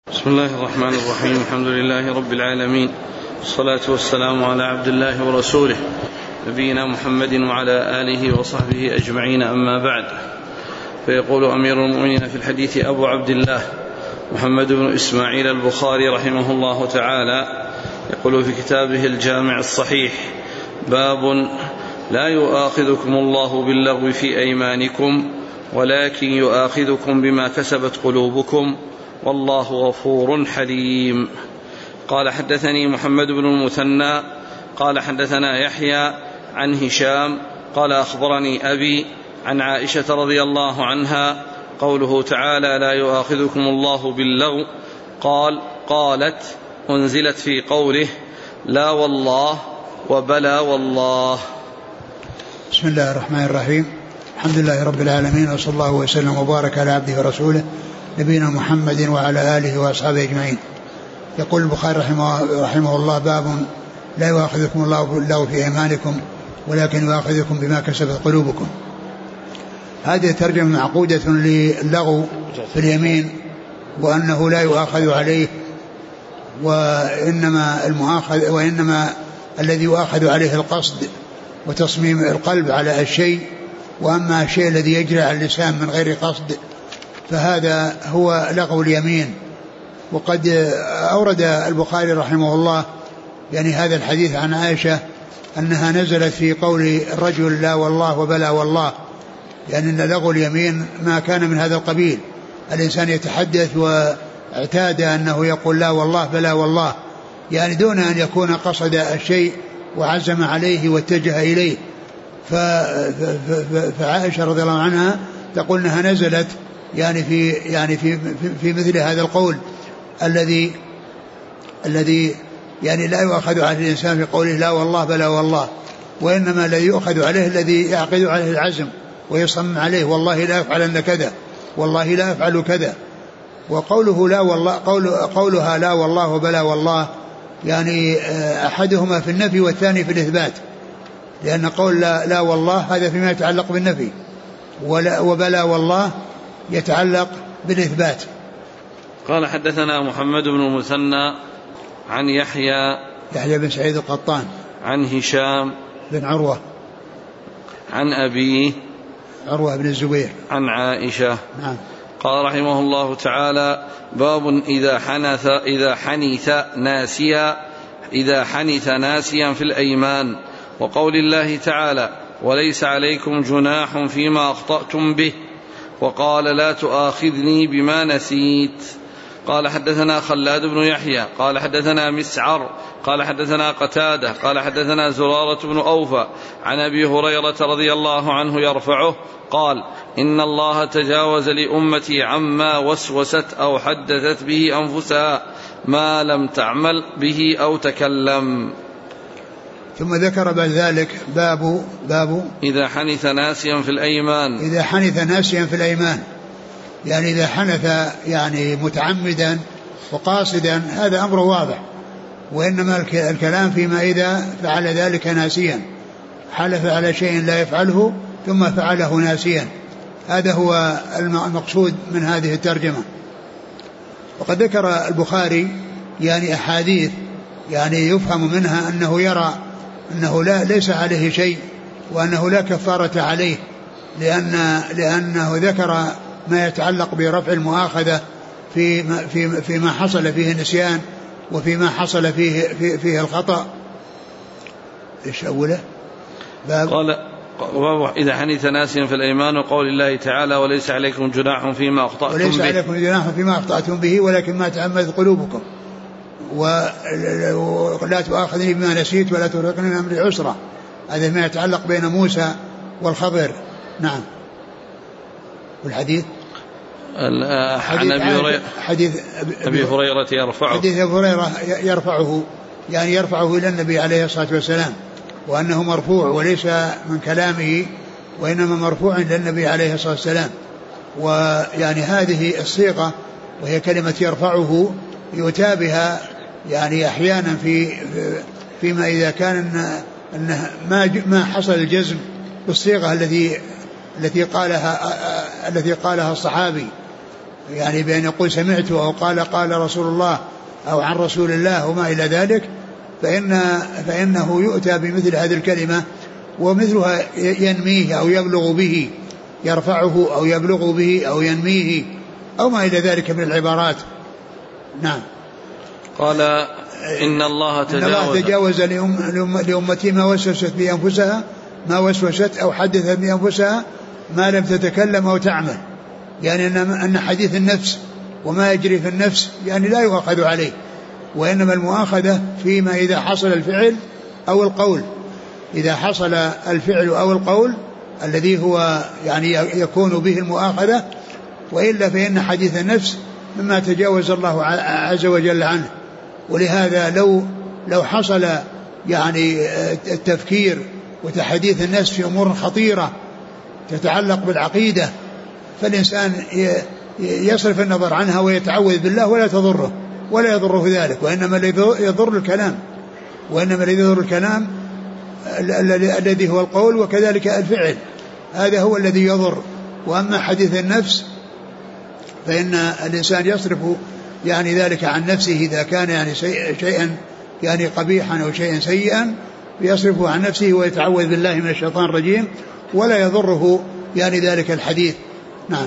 بسم الله الرحمن الرحيم. الحمد لله رب العالمين، والصلاة والسلام على عبد الله ورسوله نبينا محمد وعلى آله وصحبه أجمعين، أما بعد. فيقول أمير المؤمنين في الحديث أبو عبد الله محمد بن إسماعيل البخاري رحمه الله تعالى، يقول في كتابه الجامع الصحيح: باب لا يؤاخذكم الله باللغو في أيمانكم ولكن يؤاخذكم بما كسبت قلوبكم والله غفور حليم. قال: حدثني محمد بن المثنى قال حدثنا يحيى عن هشام قال: أخبرني أبي عن عائشة رضي الله عنها قوله تعالى: لا يؤاخذكم الله باللغو. قالت: أنزلت في قوله: لا والله وبلا والله. بسم الله الرحمن الرحيم. الحمد لله رب العالمين، وصلى الله وسلم وبارك على عبده ورسوله نبينا محمد وعلى آله وأصحابه أجمعين. يقول البخاري رحمه الله: باب لا يؤاخذكم الله باللغو في أيمانكم ولكن يؤاخذكم بما كسبت قلوبكم. هذه ترجمة معقودة للغو في اليمين، وأنه لا يؤاخذ عليه، وإنما الذي يؤاخذ عليه القصد وتصميم القلب على الشيء، وأما الشيء الذي يجري على اللسان من غير قصد فهذا هو لغو اليمين. وقد أورد البخاري رحمه الله يعني هذا الحديث عن عائشة أنها نزلت في قول الرجل: لا والله وبلا والله، يعني أن لغو اليمين ما كان من هذا القبيل. الإنسان يتحدث واعتاد أنه يقول لا والله بلا والله، يعني دون أن يكون قصد الشيء وعزم عليه واتجه إليه. فعائشة رضي الله عنها تقول أنها نزلت يعني في مثل هذا القول الذي يعني لا يؤخذ عليه الإنسان في قوله لا والله بلا والله، وإنما الذي يؤخذ عليه الذي يعقد عليه العزم ويصمم عليه: والله لا أفعلن كذا، والله لا أفعل كذا. وقوله لا والله قولها لا والله وبلا والله يعني أحدهما في النفي والثاني في الإثبات، لأن قول لا والله هذا فيما يتعلق بالنفي، وبلا والله يتعلق بالإثبات. قال: حدثنا محمد بن المثنى عن يحيى بن سعيد القطان عن هشام بن عروة عن أبيه عروة بن الزبير عن عائشة. نعم. قال رحمه الله تعالى: باب إذا حنث ناسيا في الأيمان، وقول الله تعالى: وليس عليكم جناح فيما أخطأتم به، وقال: لا تؤاخذني بما نسيت. قال: حدثنا خلاد بن يحيى قال حدثنا مسعر قال حدثنا قتادة قال حدثنا زرارة بن أوفى عن أبي هريرة رضي الله عنه يرفعه قال: إن الله تجاوز لأمتي عما وسوست أو حدثت به أنفسها ما لم تعمل به أو تكلم. ثم ذكر بعد ذلك باب إذا حنث ناسيا في الأيمان. إذا حنث ناسيا في الأيمان، يعني إذا حنث يعني متعمدا وقاصدا هذا أمر واضح، وإنما الكلام فيما إذا فعل ذلك ناسيا، حلف على شيء لا يفعله ثم فعله ناسيا، هذا هو المقصود من هذه الترجمة. وقد ذكر البخاري يعني أحاديث يعني يفهم منها أنه يرى أنه ليس عليه شيء، وأنه لا كفارة عليه، لأنه ذكر ما يتعلق برفع المؤاخذة فيما حصل فيه النسيان وفيما حصل فيه الخطأ. إيش أوله؟ قال: إذا حنث ناسيا في الأيمان، وقول الله تعالى: وليس عليكم جناح فيما أخطأتم به. وليس عليكم جناح فيما أخطأتم به ولكن ما تعمدت قلوبكم، ولا تؤاخذني بما نسيت ولا ترهقني من أمري عسرا. هذا ما يتعلق بين موسى والخضر. نعم. والحديث عن حديث أبي هريرة يرفعه، حديث أبي هريرة يرفعه، يعني يرفعه إلى النبي عليه الصلاة والسلام، وأنه مرفوع وليس من كلامه وإنما مرفوع إلى النبي عليه الصلاة والسلام. ويعني هذه الصيغة وهي كلمة يرفعه يؤتى بها يعني أحيانا فيما إذا كان أنه ما حصل الجزم بالصيغة التي قالها الصحابي، يعني بأن يقول سمعت أو قال رسول الله أو عن رسول الله وما إلى ذلك، فإنه يؤتى بمثل هذه الكلمة ومثلها ينميه أو يبلغ به، يرفعه أو يبلغ به أو ينميه أو ما إلى ذلك من العبارات. نعم. قال إن الله تجاوز لأمتي ما وسوست أو حدثت بأنفسها ما لم تتكلم أو تعمل، يعني أن حديث النفس وما يجري في النفس يعني لا يؤخذ عليه، وإنما المؤاخذة فيما إذا حصل الفعل أو القول، إذا حصل الفعل أو القول الذي هو يعني يكون به المؤاخذة، وإلا فإن حديث النفس مما تجاوز الله عز وجل عنه. ولهذا لو حصل يعني التفكير وتحديث النفس في أمور خطيرة تتعلق بالعقيدة، فالإنسان يصرف النظر عنها ويتعوذ بالله ولا يضره ذلك، وإنما الذي يضر الكلام الذي هو القول وكذلك الفعل، هذا هو الذي يضر. وأما حديث النفس فإن الإنسان يصرف يعني ذلك عن نفسه إذا كان يعني شيئا يعني قبيحا أو شيئا سيئا، يصرفه عن نفسه ويتعوذ بالله من الشيطان الرجيم ولا يضره يعني ذلك الحديث. نعم.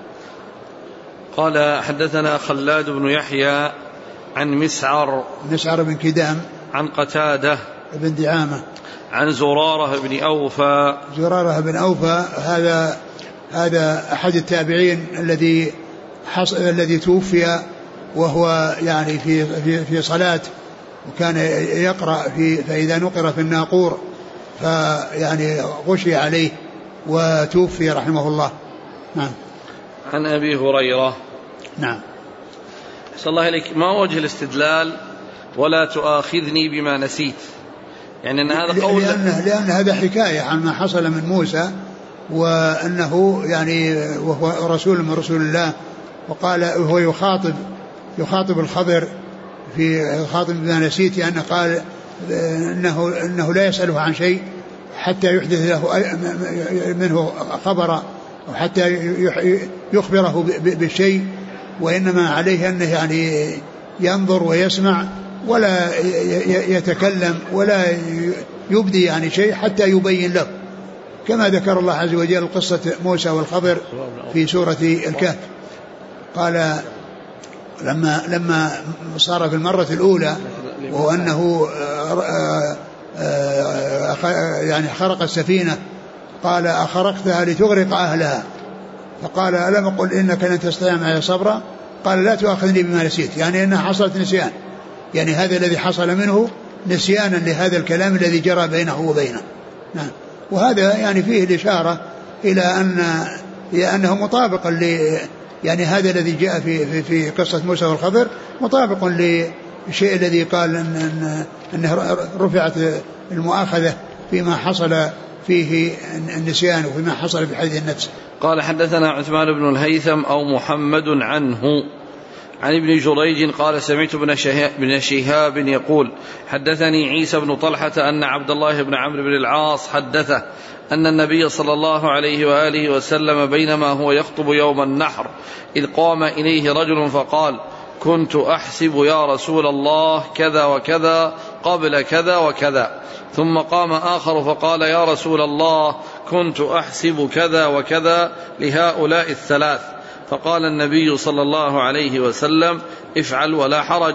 قال حدثنا خلاد بن يحيى عن مسعر بن كدام عن قتادة بن دعامة عن زرارة بن أوفى هذا أحد التابعين الذي توفي وهو يعني في صلاة، وكان يقرأ فإذا نقر في الناقور فيعني غشي عليه وتوفي رحمه الله. نعم. عن أبي هريرة. نعم. أحسن الله إليك، ما وجه الاستدلال ولا تؤاخذني بما نسيت؟ يعني أن هذا قول لأن هذا حكاية عن ما حصل من موسى، وأنه يعني وهو رسول من رسول الله، وقال وهو يخاطب الخضر في خاطب بما نسيت، يعني قال إنه لا يسأله عن شيء حتى يحدث له منه خبر أو حتى يخبره بالشيء، وإنما عليه أنه يعني ينظر ويسمع ولا يتكلم ولا يبدي يعني شيء حتى يبين له، كما ذكر الله عز وجل قصة موسى والخضر في سورة الكهف. قال لما صار في المرة الأولى وهو أنه يعني خرق السفينة، قال أخرقتها لتغرق أهلها، فقال ألم أقل إنك لن تستطيع معي صبرا، قال لا تؤاخذني بما نسيت، يعني أنها حصلت نسيان، يعني هذا الذي حصل منه نسيانا لهذا الكلام الذي جرى بينه وبينه. نعم. وهذا يعني فيه الإشارة إلى أنه مطابق يعني هذا الذي جاء في قصة موسى والخضر مطابق للشيء الذي قال أنه رفعت المؤاخذة فيما حصل فيه النسيان وفيما حصل في حديث النفس. قال حدثنا عثمان بن الهيثم أو محمد عنه عن ابن جريج قال سمعت ابن شهاب يقول حدثني عيسى بن طلحة أن عبد الله بن عمرو بن العاص حدثه أن النبي صلى الله عليه وآله وسلم بينما هو يخطب يوم النحر إذ قام إليه رجل فقال كنت أحسب يا رسول الله كذا وكذا قبل كذا وكذا، ثم قام آخر فقال يا رسول الله كنت أحسب كذا وكذا لهؤلاء الثلاث، فقال النبي صلى الله عليه وسلم افعل ولا حرج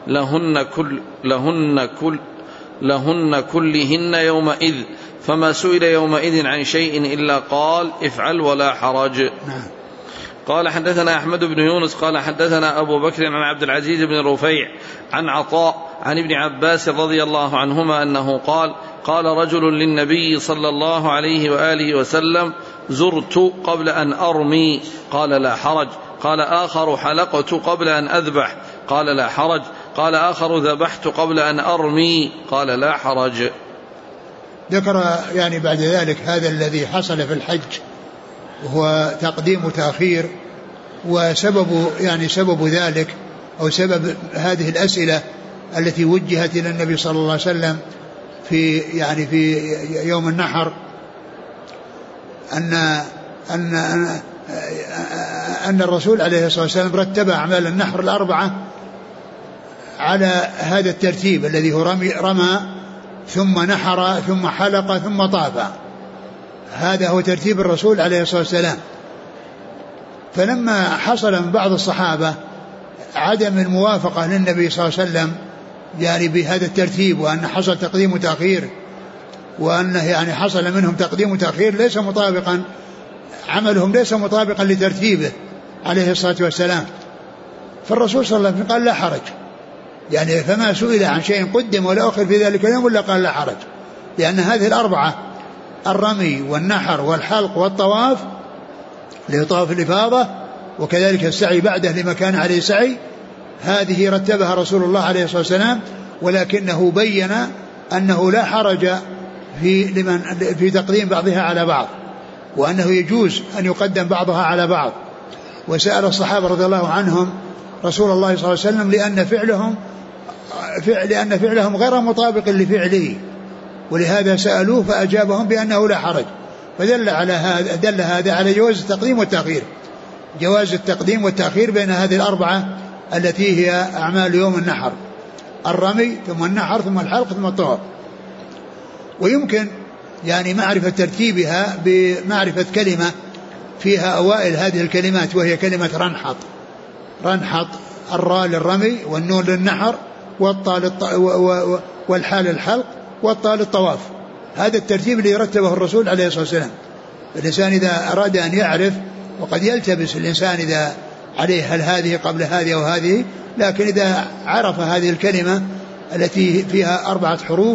لهن كلهن يومئذ، فما سئل يومئذ عن شيء إلا قال افعل ولا حرج. قال حدثنا أحمد بن يونس قال حدثنا أبو بكر عن عبد العزيز بن رفيع عن عطاء عن ابن عباس رضي الله عنهما أنه قال رجل للنبي صلى الله عليه وآله وسلم زرت قبل أن أرمي قال لا حرج، قال آخر حلقت قبل أن أذبح قال لا حرج، قال آخر ذبحت قبل أن أرمي قال لا حرج. ذكر يعني بعد ذلك هذا الذي حصل في الحج وهو تقديم وتأخير، سبب ذلك أو سبب هذه الأسئلة التي وجهت إلى النبي صلى الله عليه وسلم في يوم النحر أن الرسول عليه الصلاة والسلام رتب أعمال النحر الأربعة على هذا الترتيب الذي هو رمى ثم نحر ثم حلق ثم طاف. هذا هو ترتيب الرسول عليه الصلاة والسلام. فلما حصل من بعض الصحابة عدم الموافقة للنبي صلى الله عليه وسلم يعني بهذا الترتيب، وأن حصل تقديم وتأخير، وأنه يعني حصل منهم تقديم وتأخير ليس مطابقا، عملهم ليس مطابقا لترتيبه عليه الصلاة والسلام، فالرسول صلى الله عليه وسلم قال لا حرج، يعني فما سئل عن شيء قدم ولا أخر في ذلك اليوم ولا قال لا حرج، لأن هذه الأربعة الرمي والنحر والحلق والطواف لطواف الإفاضة وكذلك السعي بعده لما كان عليه سعي، هذه رتبها رسول الله عليه الصلاة والسلام، ولكنه بين أنه لا حرج في تقديم بعضها على بعض، وأنه يجوز أن يقدم بعضها على بعض. وسأل الصحابة رضي الله عنهم رسول الله صلى الله عليه وسلم لأن فعلهم غير مطابق لفعله، ولهذا سألوه فأجابهم بأنه لا حرج، فدل هذا على جواز التقديم والتأخير، جواز التقديم والتأخير بين هذه الأربعة التي هي أعمال يوم النحر: الرمي ثم النحر ثم الحلق ثم الطواف. ويمكن يعني معرفة ترتيبها بمعرفة كلمة فيها أوائل هذه الكلمات، وهي كلمة رنحط، الراء للرمي والنون للنحر والحال الحلق والطاء للطواف. هذا الترتيب اللي رتبه الرسول عليه الصلاة والسلام. الإنسان إذا أراد أن يعرف، وقد يلتبس الإنسان إذا عليه هل هذه قبل هذه أو هذه، لكن إذا عرف هذه الكلمة التي فيها 4 حروف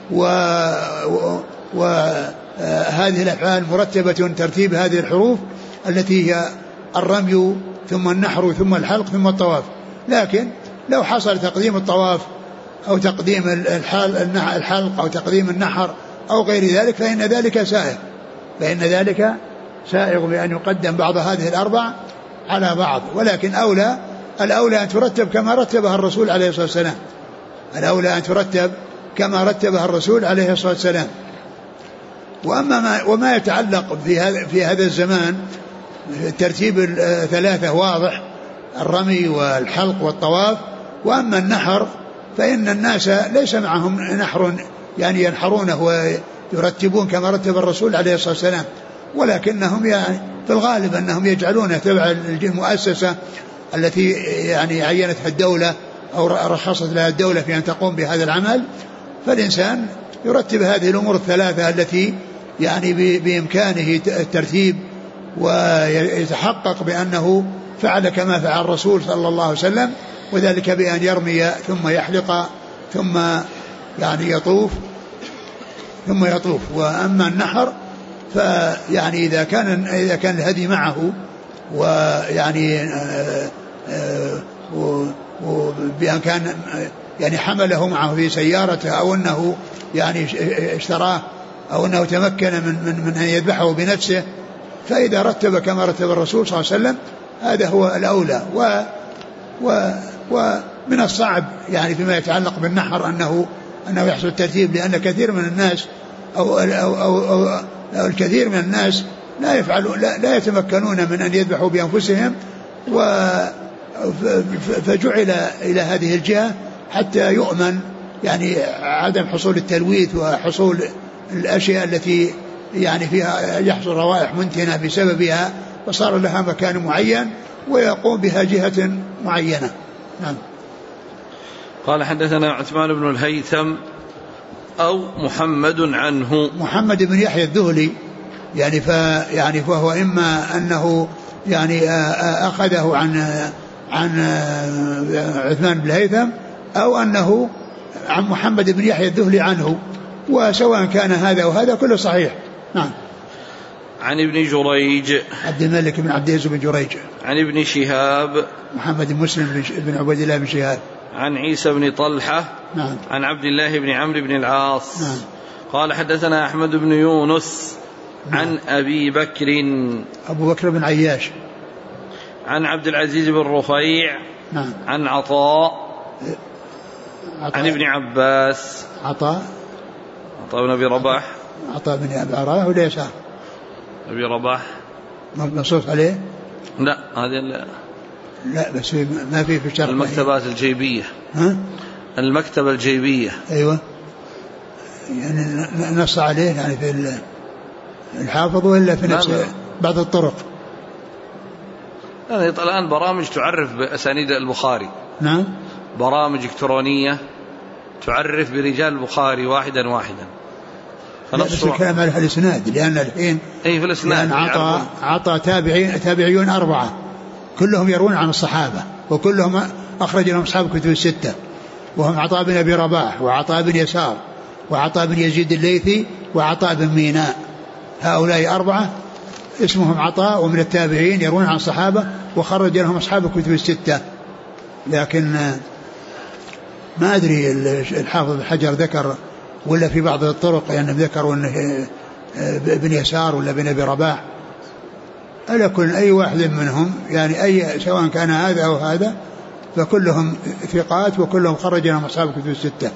وهذه الأفعال مرتبة ترتيب هذه الحروف التي هي الرمي ثم النحر ثم الحلق ثم الطواف. لكن لو حصل تقديم الطواف أو تقديم الحلق أو تقديم النحر أو غير ذلك فإن ذلك سائغ بأن يقدم بعض هذه الأربع على بعض، ولكن الأولى أن ترتب كما رتبها الرسول عليه الصلاة والسلام، الأولى أن ترتب كما رتبها الرسول عليه الصلاة والسلام. وما يتعلق في هذا الزمان ترتيب الثلاثة واضح: الرمي والحلق والطواف. وأما النحر فإن الناس ليس معهم نحر يعني ينحرونه ويرتبون كما رتب الرسول عليه الصلاة والسلام، ولكنهم يعني في الغالب أنهم يجعلونه تبع المؤسسة التي يعني عينتها الدولة أو رخصت لها الدولة في أن تقوم بهذا العمل. فالإنسان يرتب هذه الأمور الثلاثة التي يعني بإمكانه الترتيب، ويتحقق بأنه فعل كما فعل الرسول صلى الله عليه وسلم، وذلك بأن يرمي ثم يحلق ثم يعني يطوف. وأما النحر فيعني إذا كان الهدي معه ويعني وبأن كان يعني حمله معه في سيارته أو أنه يعني اشتراه أو أنه تمكن من أن يذبحه بنفسه، فإذا رتب كما رتب الرسول صلى الله عليه وسلم هذا هو الأولى. ومن الصعب يعني فيما يتعلق بالنحر أنه يحصل الترتيب، لأن كثير من الناس أو الكثير من الناس لا يتمكنون من أن يذبحوا بأنفسهم، فجعل إلى هذه الجهة حتى يؤمن يعني عدم حصول التلويث وحصول الأشياء التي يعني فيها يحصل روائح منتنة بسببها، وصار لها مكان معين ويقوم بها جهة معينة. نعم. قال حدثنا عثمان بن الهيثم أو محمد عنه، محمد بن يحيى الذهلي يعني فهو إما أنه يعني أخذه عن عثمان بن الهيثم أو أنه عن محمد بن يحيى الذهلي عنه، وسواء كان هذا وهذا كله صحيح. نعم. عن ابن جريج عبد الملك بن عبد العزيز بن جريج. عن ابن شهاب محمد بن مسلم بن عبيد الله بن شهاب. عن عيسى بن طلحة. نعم. عن عبد الله بن عمرو بن العاص. نعم. قال حدثنا أحمد بن يونس. نعم. عن أبي بكر أبو بكر بن عياش. عن عبد العزيز بن رفيع. نعم. عن عطاء عن ابن عباس. عطاء بن أبي رباح. عطاء بن أبي رباح وليس أبي رباح منصوص عليه. لا هذه لا بس ما في الشرح. المكتبات الجيبية. المكتبة الجيبية. أيوة يعني نص عليه يعني في الحافظ ولا في نفس بعض الطرق. يعني الآن برامج تعرف بأسانيد البخاري. نعم. برامج إلكترونية تعرف برجال البخاري واحدا واحدا. بس الكلام على الإسناد لأن الحين أي في الإسناد عطى تابعيون 4 كلهم يروون عن الصحابة وكلهم أخرج لهم أصحاب كتب الستة وهم عطاء بن أبي رباح وعطاء بن يسار وعطاء بن يزيد الليثي وعطاء بن ميناء. هؤلاء 4 اسمهم عطاء ومن التابعين يروون عن الصحابة وخرج لهم أصحاب كتب الستة. لكن ما أدري الحافظ بن حجر ذكر ولا في بعض الطرق يعني ذكروا أنه بن يسار ولا بن أبي رباح. على كل أي واحد منهم يعني أي سواء كان هذا أو هذا فكلهم ثقات وكلهم خرج لهم أصحاب كتب الستة.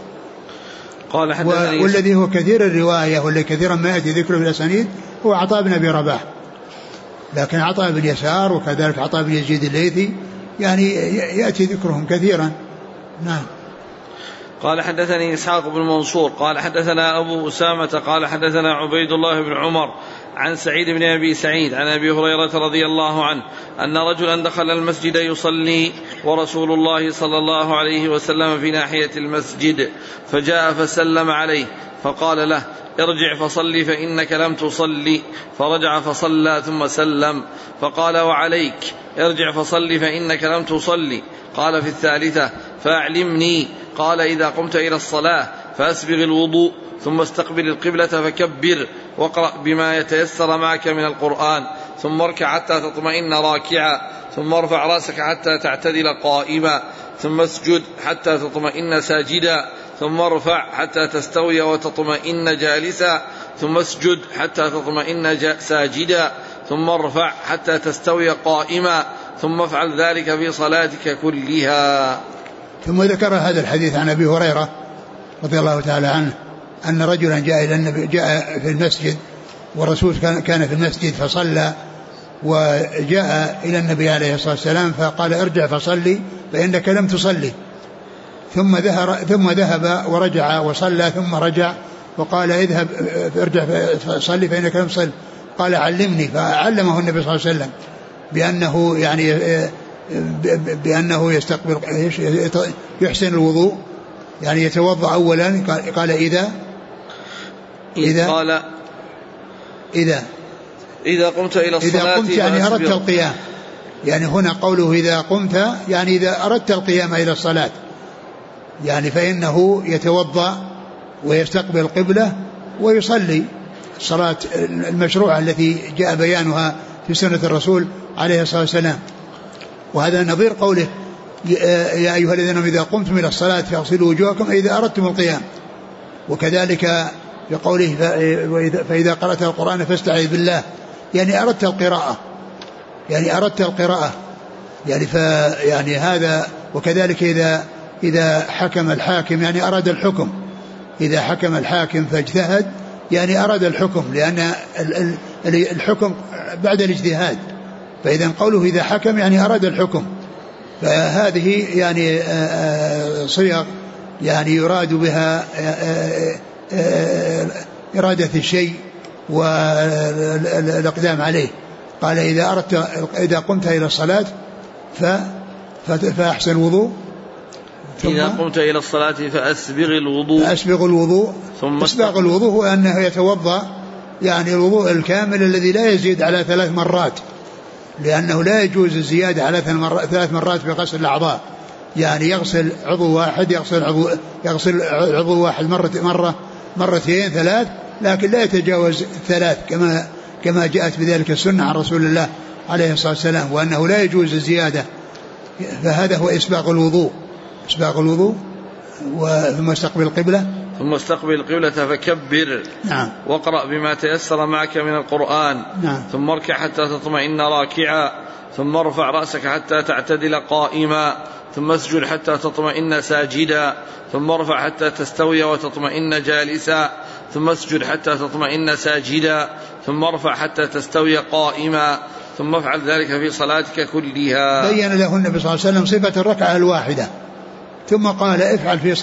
والذي هو كثير الرواية والذي كثيرا ما يأتي ذكره في الأسانيد هو عطاء بن أبي رباح. لكن عطاء بن يسار وكذلك عطاء بن يزيد الليثي يعني يأتي ذكرهم كثيرا. نعم. قال حدثني إسحاق بن منصور قال حدثنا أبو أسامة قال حدثنا عبيد الله بن عمر عن سعيد بن أبي سعيد عن أبي هريرة رضي الله عنه أن رجلا دخل المسجد يصلي ورسول الله صلى الله عليه وسلم في ناحية المسجد فجاء فسلم عليه فقال له ارجع فصلي فإنك لم تصلي فرجع فصلى ثم سلم فقال وعليك ارجع فصلي فإنك لم تصلي. قال في الثالثة فأعلمني. قال إذا قمت إلى الصلاة فأسبغ الوضوء ثم استقبل القبلة فكبر واقرأ بما يتيسر معك من القرآن ثم اركع حتى تطمئن راكعا ثم ارفع رأسك حتى تعتدل قائما ثم اسجد حتى تطمئن ساجدا ثم ارفع حتى تستوي وتطمئن جالسا ثم اسجد حتى تطمئن ساجدا ثم ارفع حتى تستوي قائما ثم افعل ذلك في صلاتك كلها. ثم ذكر هذا الحديث عن أبي هريرة رضي الله تعالى عنه أن رجلا جاء إلى النبي جاء في المسجد والرسول كان في المسجد فصلى وجاء إلى النبي عليه الصلاة والسلام فقال ارجع فصلي فإنك لم تصلي ثم ذهب ورجع وصلى ثم رجع وقال اذهب ارجع فصلي فإنك لم تصلي. قال علمني فعلمه النبي صلى الله عليه وسلم بأنه يستقبل يحسن الوضوء يعني يتوضأ أولا. قال إذا قمت إلى الصلاة إذا قمت يعني أردت القيام يعني هنا قوله إذا قمت يعني إذا أردت القيام إلى الصلاة يعني فإنه يتوضأ ويستقبل القبلة ويصلي الصلاة المشروعة التي جاء بيانها في سنة الرسول عليه الصلاة والسلام. وهذا نظير قوله يا أيها الذين إذا قمتم إلى الصلاة فاغسلوا وجوهكم إذا أردتم القيام. وكذلك بقوله فإذا قرأت القرآن فاستعذ بالله يعني أردت القراءة يعني هذا. وكذلك إذا حكم الحاكم يعني أراد الحكم. إذا حكم الحاكم فاجتهد يعني أراد الحكم لأن الحكم بعد الاجتهاد. فإذا قوله إذا حكم يعني أراد الحكم. فهذه يعني صيغ يعني يراد بها إرادة الشيء والإقدام عليه. قال إذا قمت إلى الصلاة فأحسن الوضوء إذا قمت إلى الصلاة فأسبغ الوضوء ثم أسبغ الوضوء هو أنه يتوضأ يعني الوضوء الكامل الذي لا يزيد على 3 مرات لأنه لا يجوز الزيادة على 3 مرات في غسل الأعضاء. يعني يغسل عضو واحد يغسل عضو واحد مرتين 3 لكن لا يتجاوز 3 كما جاءت بذلك السنة عن رسول الله عليه الصلاة والسلام وأنه لا يجوز الزيادة. فهذا هو إسباغ الوضوء ثم استقبل القبلة فكبر. نعم. واقرأ بما تيسر معك من القرآن. نعم. ثم اركع حتى تطمئن راكعا ثم ارفع رأسك حتى تعتدل قائما ثم اسجد حتى تطمئن ساجدا ثم ارفع حتى تستوي وتطمئن جالسا ثم اسجد حتى تطمئن ساجدا ثم ارفع حتى تستوي قائما ثم افعل ذلك في صلاتك كلها. بين له النبي صلى الله عليه وسلم صفة الركعة الواحدة، ثم قال افعل في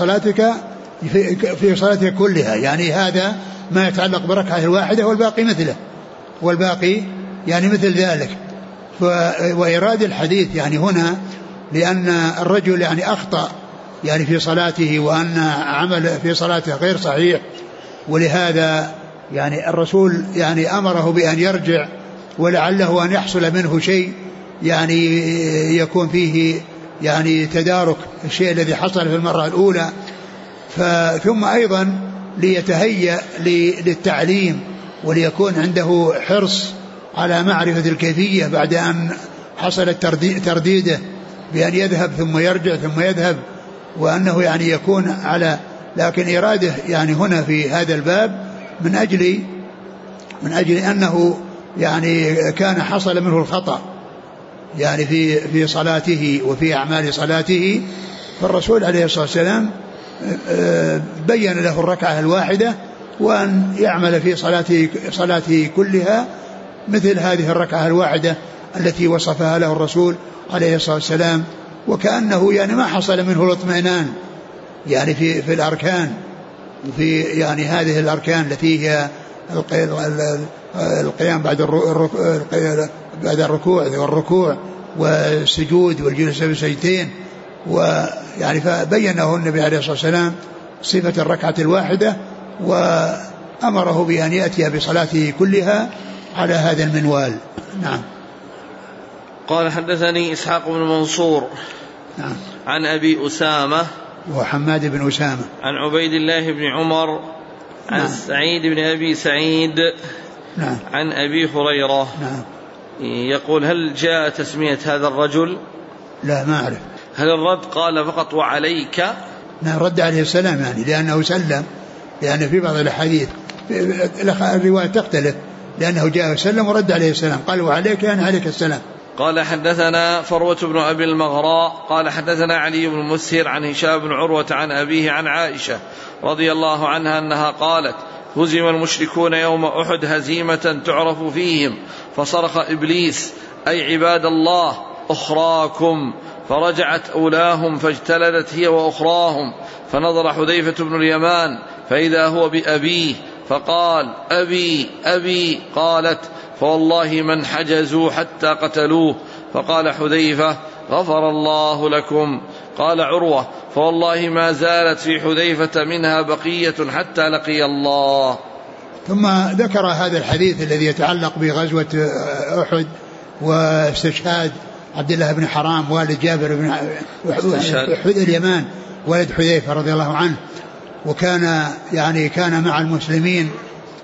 صلاتك كلها، يعني هذا ما يتعلق بركعة الواحدة والباقي مثله، والباقي يعني مثل ذلك. وإراد الحديث يعني هنا لأن الرجل يعني أخطأ يعني في صلاته، وأن عمل في صلاته غير صحيح، ولهذا يعني الرسول يعني أمره بأن يرجع، ولعله أن يحصل منه شيء يعني يكون فيه يعني تدارك الشيء الذي حصل في المرة الأولى. ثم أيضا ليتهيأ للتعليم، وليكون عنده حرص على معرفة الكيفية بعد أن حصل ترديده بأن يذهب ثم يرجع ثم يذهب، وأنه يعني يكون على، لكن إراده يعني هنا في هذا الباب من أجل أنه يعني كان حصل منه الخطأ يعني في صلاته وفي أعمال صلاته، فالرسول عليه الصلاة والسلام بين له الركعة الواحدة، وأن يعمل في صلاته كلها مثل هذه الركعة الواحدة التي وصفها له الرسول عليه الصلاة والسلام. وكأنه يعني ما حصل منه الاطمئنان يعني في الأركان، وفي يعني هذه الأركان التي هي القيام بعد الركوع والركوع والسجود والجلوس بالسجدتين، ويعني فبينه النبي عليه الصلاة والسلام صفة الركعة الواحدة، وأمره بأن يأتي بصلاته كلها على هذا المنوال. نعم. قال حدثني إسحاق بن منصور نعم. عن أبي أسامة وحماد بن أسامة عن عبيد الله بن عمر عن نعم. سعيد بن أبي سعيد نعم. عن أبي هريرة نعم. يقول هل جاء تسمية هذا الرجل؟ لا ما أعرف. هل الرد قال فقط وعليك؟ نعم رد عليه السلام يعني لأنه سلم، لأن في بعض الحديث الرواية تختلف، لأنه جاء وسلم ورد عليه السلام، قال وعليك يعني عليك السلام. قال حدثنا فروة بن أبي المغراء قال حدثنا علي بن مسهر عن هشام بن عروة عن أبيه عن عائشة رضي الله عنها أنها قالت هزم المشركون يوم أحد هزيمة تعرف فيهم، فصرخ إبليس أي عباد الله أخراكم، فرجعت أولاهم فاجتلدت هي وأخراهم، فنظر حذيفة بن اليمان فإذا هو بأبيه فقال أبي أبي، قالت فوالله من حجزوا حتى قتلوه، فقال حذيفة غفر الله لكم. قال عروة فوالله ما زالت في حذيفة منها بقية حتى لقي الله. ثم ذكر هذا الحديث الذي يتعلق بغزوة أحد واستشهاد عبد الله بن حرام والد جابر بن اليمان والد حذيفة رضي الله عنه، وكان يعني كان مع المسلمين،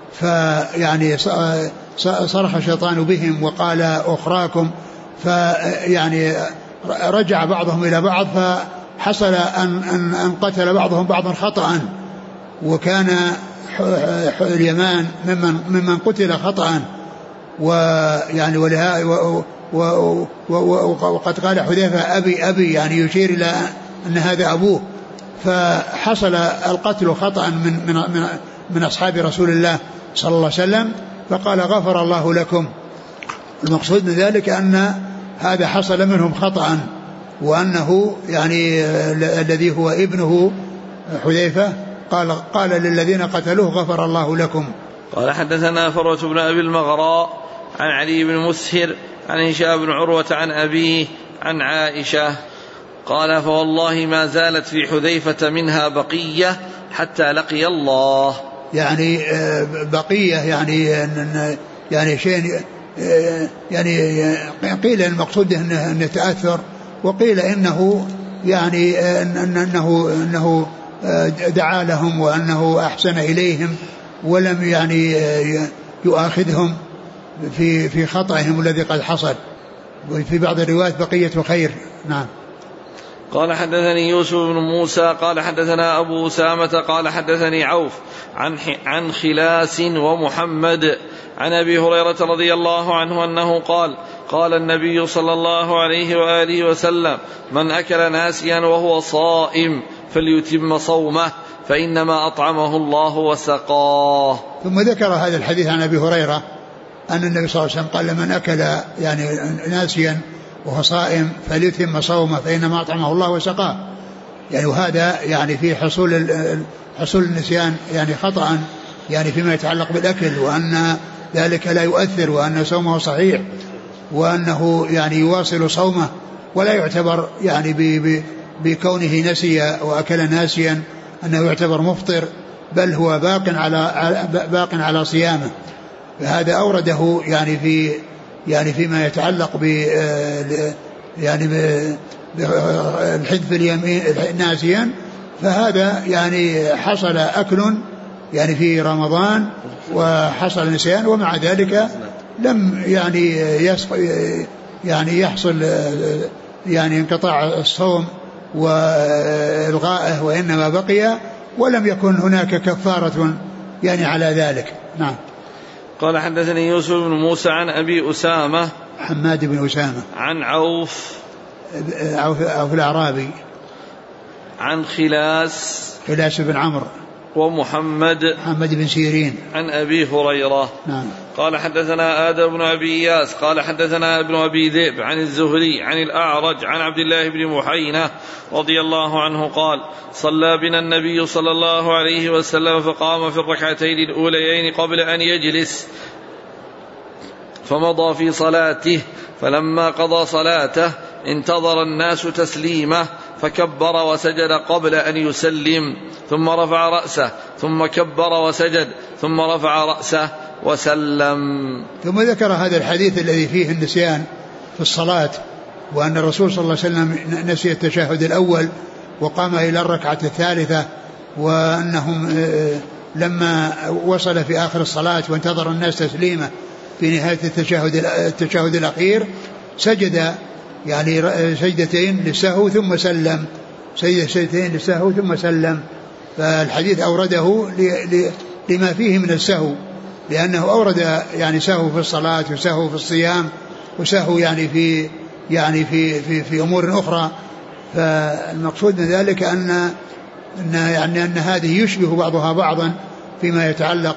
فيعني صرخ الشيطان بهم وقال أخراكم، فيعني رجع بعضهم إلى بعض، فحصل أن قتل بعضهم بعضا خطأ، وكان اليمان ممن قتل خطأ، ويعني وقد قال حذيفة أبي أبي يعني يشير إلى أن هذا أبوه، فحصل القتل خطأ من أصحاب رسول الله صلى الله عليه وسلم، فقال غفر الله لكم. المقصود من ذلك أن هذا حصل منهم خطأ، وأنه يعني الذي هو ابنه حذيفة قال للذين قتلوه غفر الله لكم. قال حدثنا فروة بن أبي المغراء عن علي بن مسهر عن هشام بن عروة عن أبيه عن عائشة قال فوالله ما زالت في حذيفة منها بقية حتى لقي الله. يعني بقية يعني شيء يعني قيل المقصود انه تأثر، وقيل انه يعني انه دعا لهم وانه احسن اليهم ولم يعني يؤاخذهم في خطأهم الذي قد حصل، وفي بعض الروايات بقية خير. نعم. قال حدثني يوسف بن موسى قال حدثنا أبو أسامة قال حدثني عوف عن خلاس ومحمد عن أبي هريرة رضي الله عنه أنه قال قال النبي صلى الله عليه وآله وسلم من أكل ناسيا وهو صائم فليتم صومه فإنما أطعمه الله وسقاه. ثم ذكر هذا الحديث عن أبي هريرة أن النبي صلى الله عليه وسلم قال لمن أكل يعني ناسيا وهو صائم فليتم صومه فإنما أطعمه الله وسقاه. يعني وهذا يعني في حصول النسيان يعني خطأ يعني فيما يتعلق بالأكل، وأن ذلك لا يؤثر، وأن صومه صحيح، وأنه يعني يواصل صومه، ولا يعتبر يعني بكونه نسي وأكل ناسيا أنه يعتبر مفطر، بل هو باق على صيامه. فهذا أورده يعني فيما يتعلق يعني بالحذف اليمين ناسيا، فهذا يعني حصل أكل يعني في رمضان وحصل نسيان، ومع ذلك لم يعني يحصل يعني انقطاع الصوم وإلغائه، وإنما بقي ولم يكن هناك كفارة يعني على ذلك. نعم. قال حدثني يوسف بن موسى عن أبي أسامة حماد بن أسامة عن عوف الأعرابي عن خلاس بن عمرو ومحمد بن سيرين عن أبي هريرة. نعم. قال حدثنا آدم بن أبي إياس قال حدثنا ابن أبي ذئب عن الزهري عن الأعرج عن عبد الله بن محينة رضي الله عنه قال صلى بنا النبي صلى الله عليه وسلم فقام في الركعتين الأوليين قبل أن يجلس فمضى في صلاته، فلما قضى صلاته انتظر الناس تسليمه فكبر وسجد قبل أن يسلم، ثم رفع رأسه ثم كبر وسجد ثم رفع رأسه وسلم. ثم ذكر هذا الحديث الذي فيه النسيان في الصلاة، وأن الرسول صلى الله عليه وسلم نسي التشهد الأول وقام إلى الركعة الثالثة، وأنهم لما وصل في آخر الصلاة وانتظر الناس تسليمه في نهاية التشهد الأخير سجد يعني سجدتين للسهو ثم سلم، سجدتين للسهو ثم سلم. فالحديث أورده لما فيه من السهو، لأنه أورد يعني سهو في الصلاة وسهو في الصيام وسهو في أمور أخرى. فالمقصود من ذلك أن هذه يشبه بعضها بعضا فيما يتعلق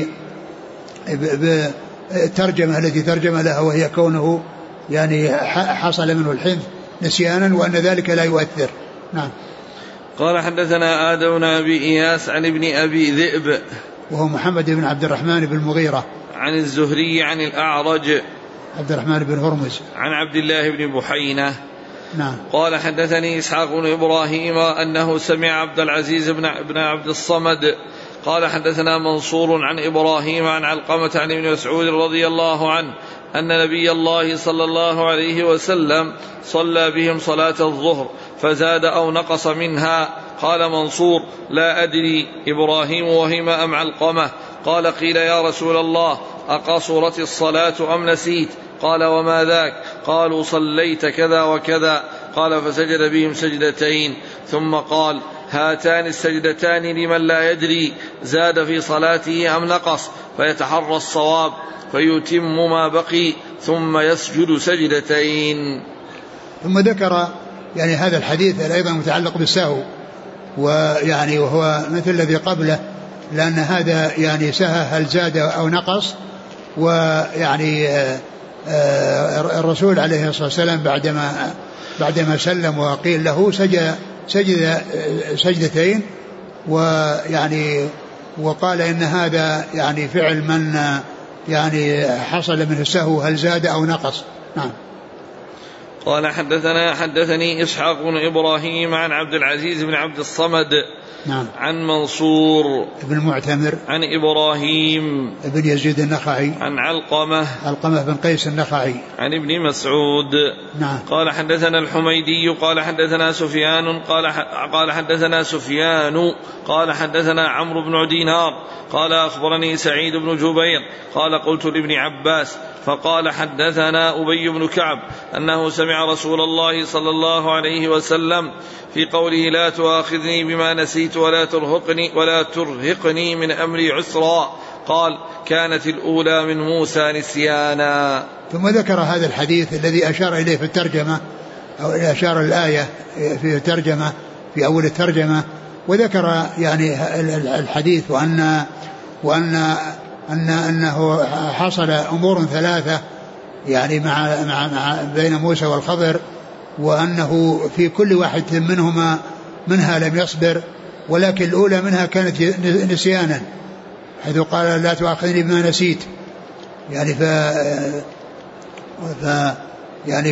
بالترجمة التي ترجم لها، وهي كونه يعني حصل منه الحنث نسيانا، وأن ذلك لا يؤثر. نعم. قال حدثنا آدم بن أبي إياس عن ابن أبي ذئب وهو محمد بن عبد الرحمن بن المغيرة عن الزهري عن الأعرج عبد الرحمن بن هرمز عن عبد الله بن بحينة. نعم. قال حدثني إسحاق بن إبراهيم أنه سمع عبد العزيز بن عبد الصمد قال حدثنا منصور عن إبراهيم عن علقمة عن ابن مسعود رضي الله عنه أن نبي الله صلى الله عليه وسلم صلى بهم صلاة الظهر فزاد أو نقص منها. قال منصور لا أدري إبراهيم وهم أم علقمة. قال قيل يا رسول الله أقصرت الصلاة أم نسيت؟ قال وما ذاك؟ قالوا صليت كذا وكذا. قال فسجد بهم سجدتين ثم قال هاتان السجدتان لمن لا يدري زاد في صلاته أم نقص، فيتحرى الصواب فيتم ما بقي ثم يسجد سجدتين. ثم ذكر يعني هذا الحديث أيضا متعلق بالسهو، ويعني وهو مثل الذي قبله، لأن هذا يعني سهى هل زاد أو نقص. ويعني الرسول عليه الصلاة والسلام بعدما سلم وقيل له سجد سجدتين، ويعني وقال إن هذا يعني فعل من يعني حصل منه السهو هل زاد أو نقص. نعم. قال حدثني إسحاق بن إبراهيم عن عبد العزيز بن عبد الصمد. نعم. عن منصور بن معتمر عن إبراهيم بن يزيد النخعي عن علقمة بن قيس النخعي عن ابن مسعود. نعم. قال حدثنا الحميدي قال حدثنا سفيان قال حدثنا عمرو بن دينار قال أخبرني سعيد بن جبير قال قلت لابن عباس فقال حدثنا أبي بن كعب أنه سمع رسول الله صلى الله عليه وسلم في قوله لا تؤاخذني بما نسيت ولا ترهقني من أمري عسرا. قال كانت الأولى من موسى نسيانا. ثم ذكر هذا الحديث الذي أشار إليه في الترجمة، أو أشار الآية في الترجمة في أول الترجمة، وذكر يعني الحديث وأن أنه حصل أمور ثلاثة يعني مع بين موسى والخضر، وأنه في كل واحد منها لم يصبر، ولكن الأولى منها كانت نسيانا، حيث قال لا تؤاخذني بما نسيت، يعني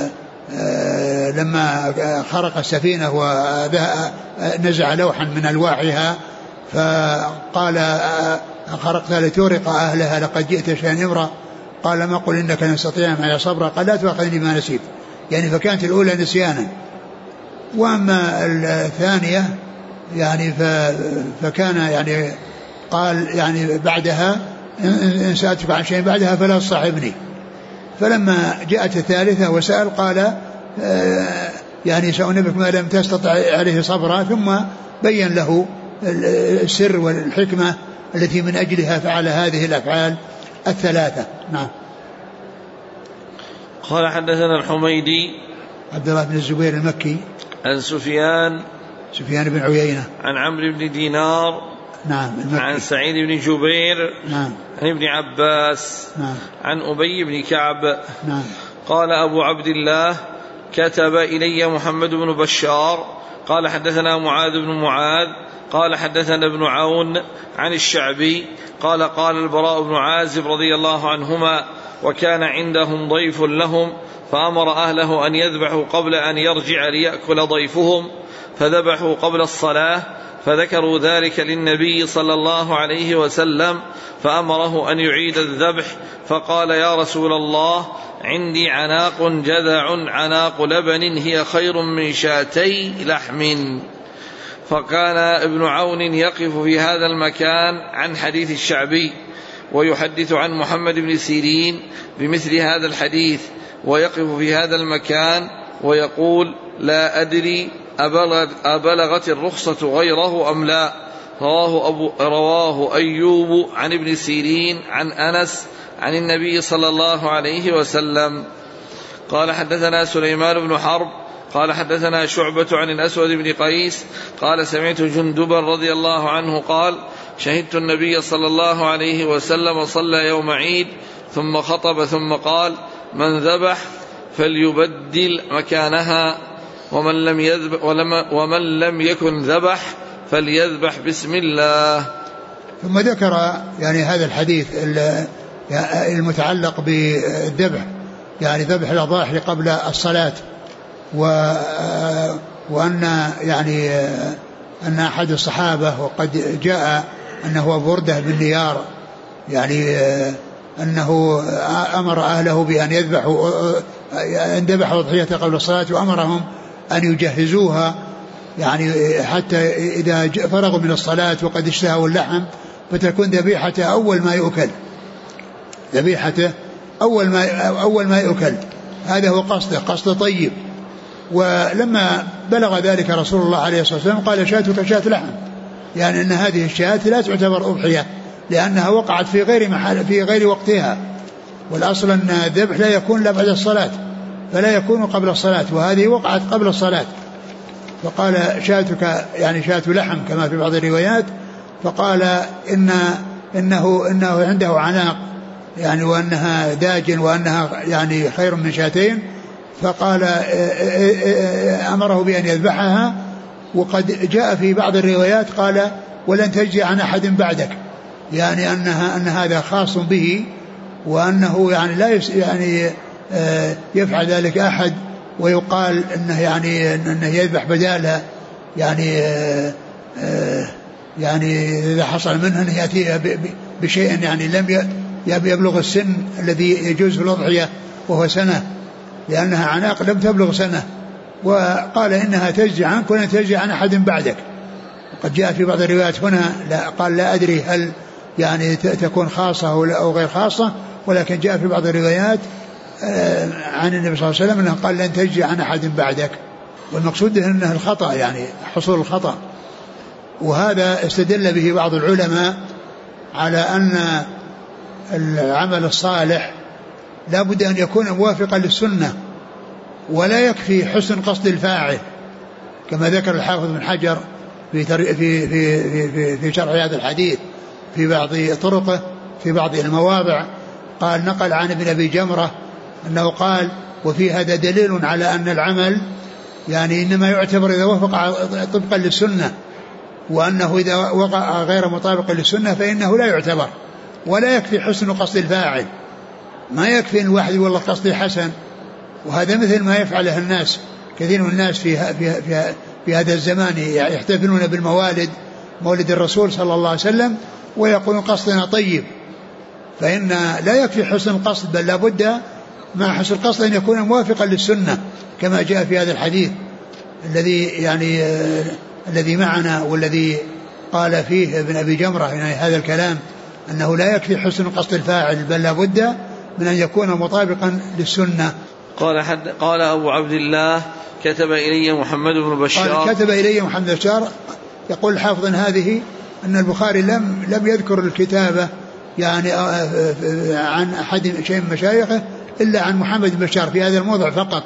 لما خرق السفينة ونزع لوحا من ألواحها فقال خرقتها لتورق أهلها لقد جئت شيئا إمرا، قال ما قل إنك لن تستطيع معي صبرا، قال لا تؤاخذني بما نسيت، يعني فكانت الأولى نسيانا. وأما الثانية يعني فكان يعني قال يعني بعدها إن سألتك عن شيء بعدها فلا تصاحبني. فلما جاءت الثالثة وسأل قال يعني سأنبئك ما لم تستطع عليه صبرا، ثم بين له السر والحكمة التي من أجلها فعل هذه الأفعال الثلاثة. نعم. قال حدثنا الحميدي عبد الله بن الزبير المكي عن سفيان بن عيينة عن عمرو بن دينار نعم المكي عن سعيد بن جبير نعم عن ابن عباس نعم عن أبي بن كعب نعم. قال أبو عبد الله كتب إلي محمد بن بشار قال حدثنا معاذ بن معاذ قال حدثنا ابن عون عن الشعبي قال قال البراء بن عازب رضي الله عنهما وكان عندهم ضيف لهم فأمر أهله أن يذبحوا قبل أن يرجع ليأكل ضيفهم، فذبحوا قبل الصلاة، فذكروا ذلك للنبي صلى الله عليه وسلم فأمره أن يعيد الذبح، فقال يا رسول الله عندي عناق جذع عناق لبن هي خير من شاتي لحم. فكان ابن عون يقف في هذا المكان عن حديث الشعبي ويحدث عن محمد بن سيرين بمثل هذا الحديث، ويقف في هذا المكان ويقول لا أدري أبلغت الرخصة غيره أم لا. رواه أيوب عن ابن سيرين عن أنس عن النبي صلى الله عليه وسلم. قال حدثنا سليمان بن حرب قال حدثنا شعبة عن الأسود بن قيس قال سمعت جندبا رضي الله عنه قال شهدت النبي صلى الله عليه وسلم صلى يوم عيد ثم خطب ثم قال من ذبح فليبدل مكانها ومن لم يكن ذبح فليذبح بسم الله. ثم ذكر يعني هذا الحديث المتعلق بالذبح، يعني ذبح الأضاحي قبل الصلاة، وأن يعني أن أحد الصحابة وقد جاء أنه بردة بن نيار يعني أنه أمر أهله بأن يذبحوا أن ذبحوا أضحية قبل الصلاة، وأمرهم أن يجهزوها يعني حتى إذا فرغوا من الصلاة وقد اشتهوا اللحم فتكون ذبيحته أول ما يؤكل، ذبيحته أول ما يؤكل. هذا هو قصد طيب. ولما بلغ ذلك رسول الله عليه الصلاة والسلام قال شاتك شات لحم، يعني أن هذه الشاة لا تعتبر أضحية لأنها وقعت في غير محل في غير وقتها، والأصل أن الذبح لا يكون إلا بعد الصلاة فلا يكون قبل الصلاة، وهذه وقعت قبل الصلاة. فقال شاتك يعني شات لحم كما في بعض الروايات، فقال إنه عنده عناق يعني وأنها داجن وأنها يعني خير من شاتين، فقال أمره بأن يذبحها. وقد جاء في بعض الروايات قال ولن تجزي عن أحد بعدك، يعني أن هذا خاص به، وأنه يعني لا يعني يفعل ذلك أحد ويقال أنه يعني أنه يذبح بدالها، يعني إذا حصل منه أن يأتي بشيء يعني لم يبلغ السن الذي يجوز في الأضحية وهو سنة، لأنها عناق لم تبلغ سنة. وقال إنها تجزي عنك ولن تجزي عن أحد بعدك. وقد جاء في بعض الروايات هنا قال لا أدري هل يعني تكون خاصة أو غير خاصة، ولكن جاء في بعض الروايات عن النبي صلى الله عليه وسلم أنه قال لن تجزي عن أحد بعدك، والمقصود أنه الخطأ يعني حصول الخطأ. وهذا استدل به بعض العلماء على أن العمل الصالح لا بد أن يكون موافقا للسنة، ولا يكفي حسن قصد الفاعل، كما ذكر الحافظ بن حجر في شرح هذا الحديث في بعض طرقه، في بعض المواضع. قال نقل عن ابن أبي جمرة أنه قال وفي هذا دليل على أن العمل يعني إنما يعتبر إذا وفق طبقا للسنة، وأنه إذا وقع غير مطابق للسنة فإنه لا يعتبر، ولا يكفي حسن قصد الفاعل، ما يكفي الواحد والله قصدي حسن. وهذا مثل ما يفعله الناس، كثير من الناس في هذا الزمان يحتفلون بالموالد، مولد الرسول صلى الله عليه وسلم، ويقولون قصدنا طيب، فإن لا يكفي حسن القصد، بل لابد مع حسن القصد أن يكون موافقا للسنة كما جاء في هذا الحديث الذي معنا، والذي قال فيه ابن أبي جمرة يعني هذا الكلام، أنه لا يكفي حسن قصد الفاعل، بل لابد من أن يكون مطابقا للسنة. قال أبو عبد الله كتب إلي محمد بن بشار، كتب إلي محمد بن بشار. يقول الحافظ هذه أن البخاري لم يذكر الكتابة يعني عن أحد شيء من مشايخه إلا عن محمد بن بشار في هذا الموضع فقط،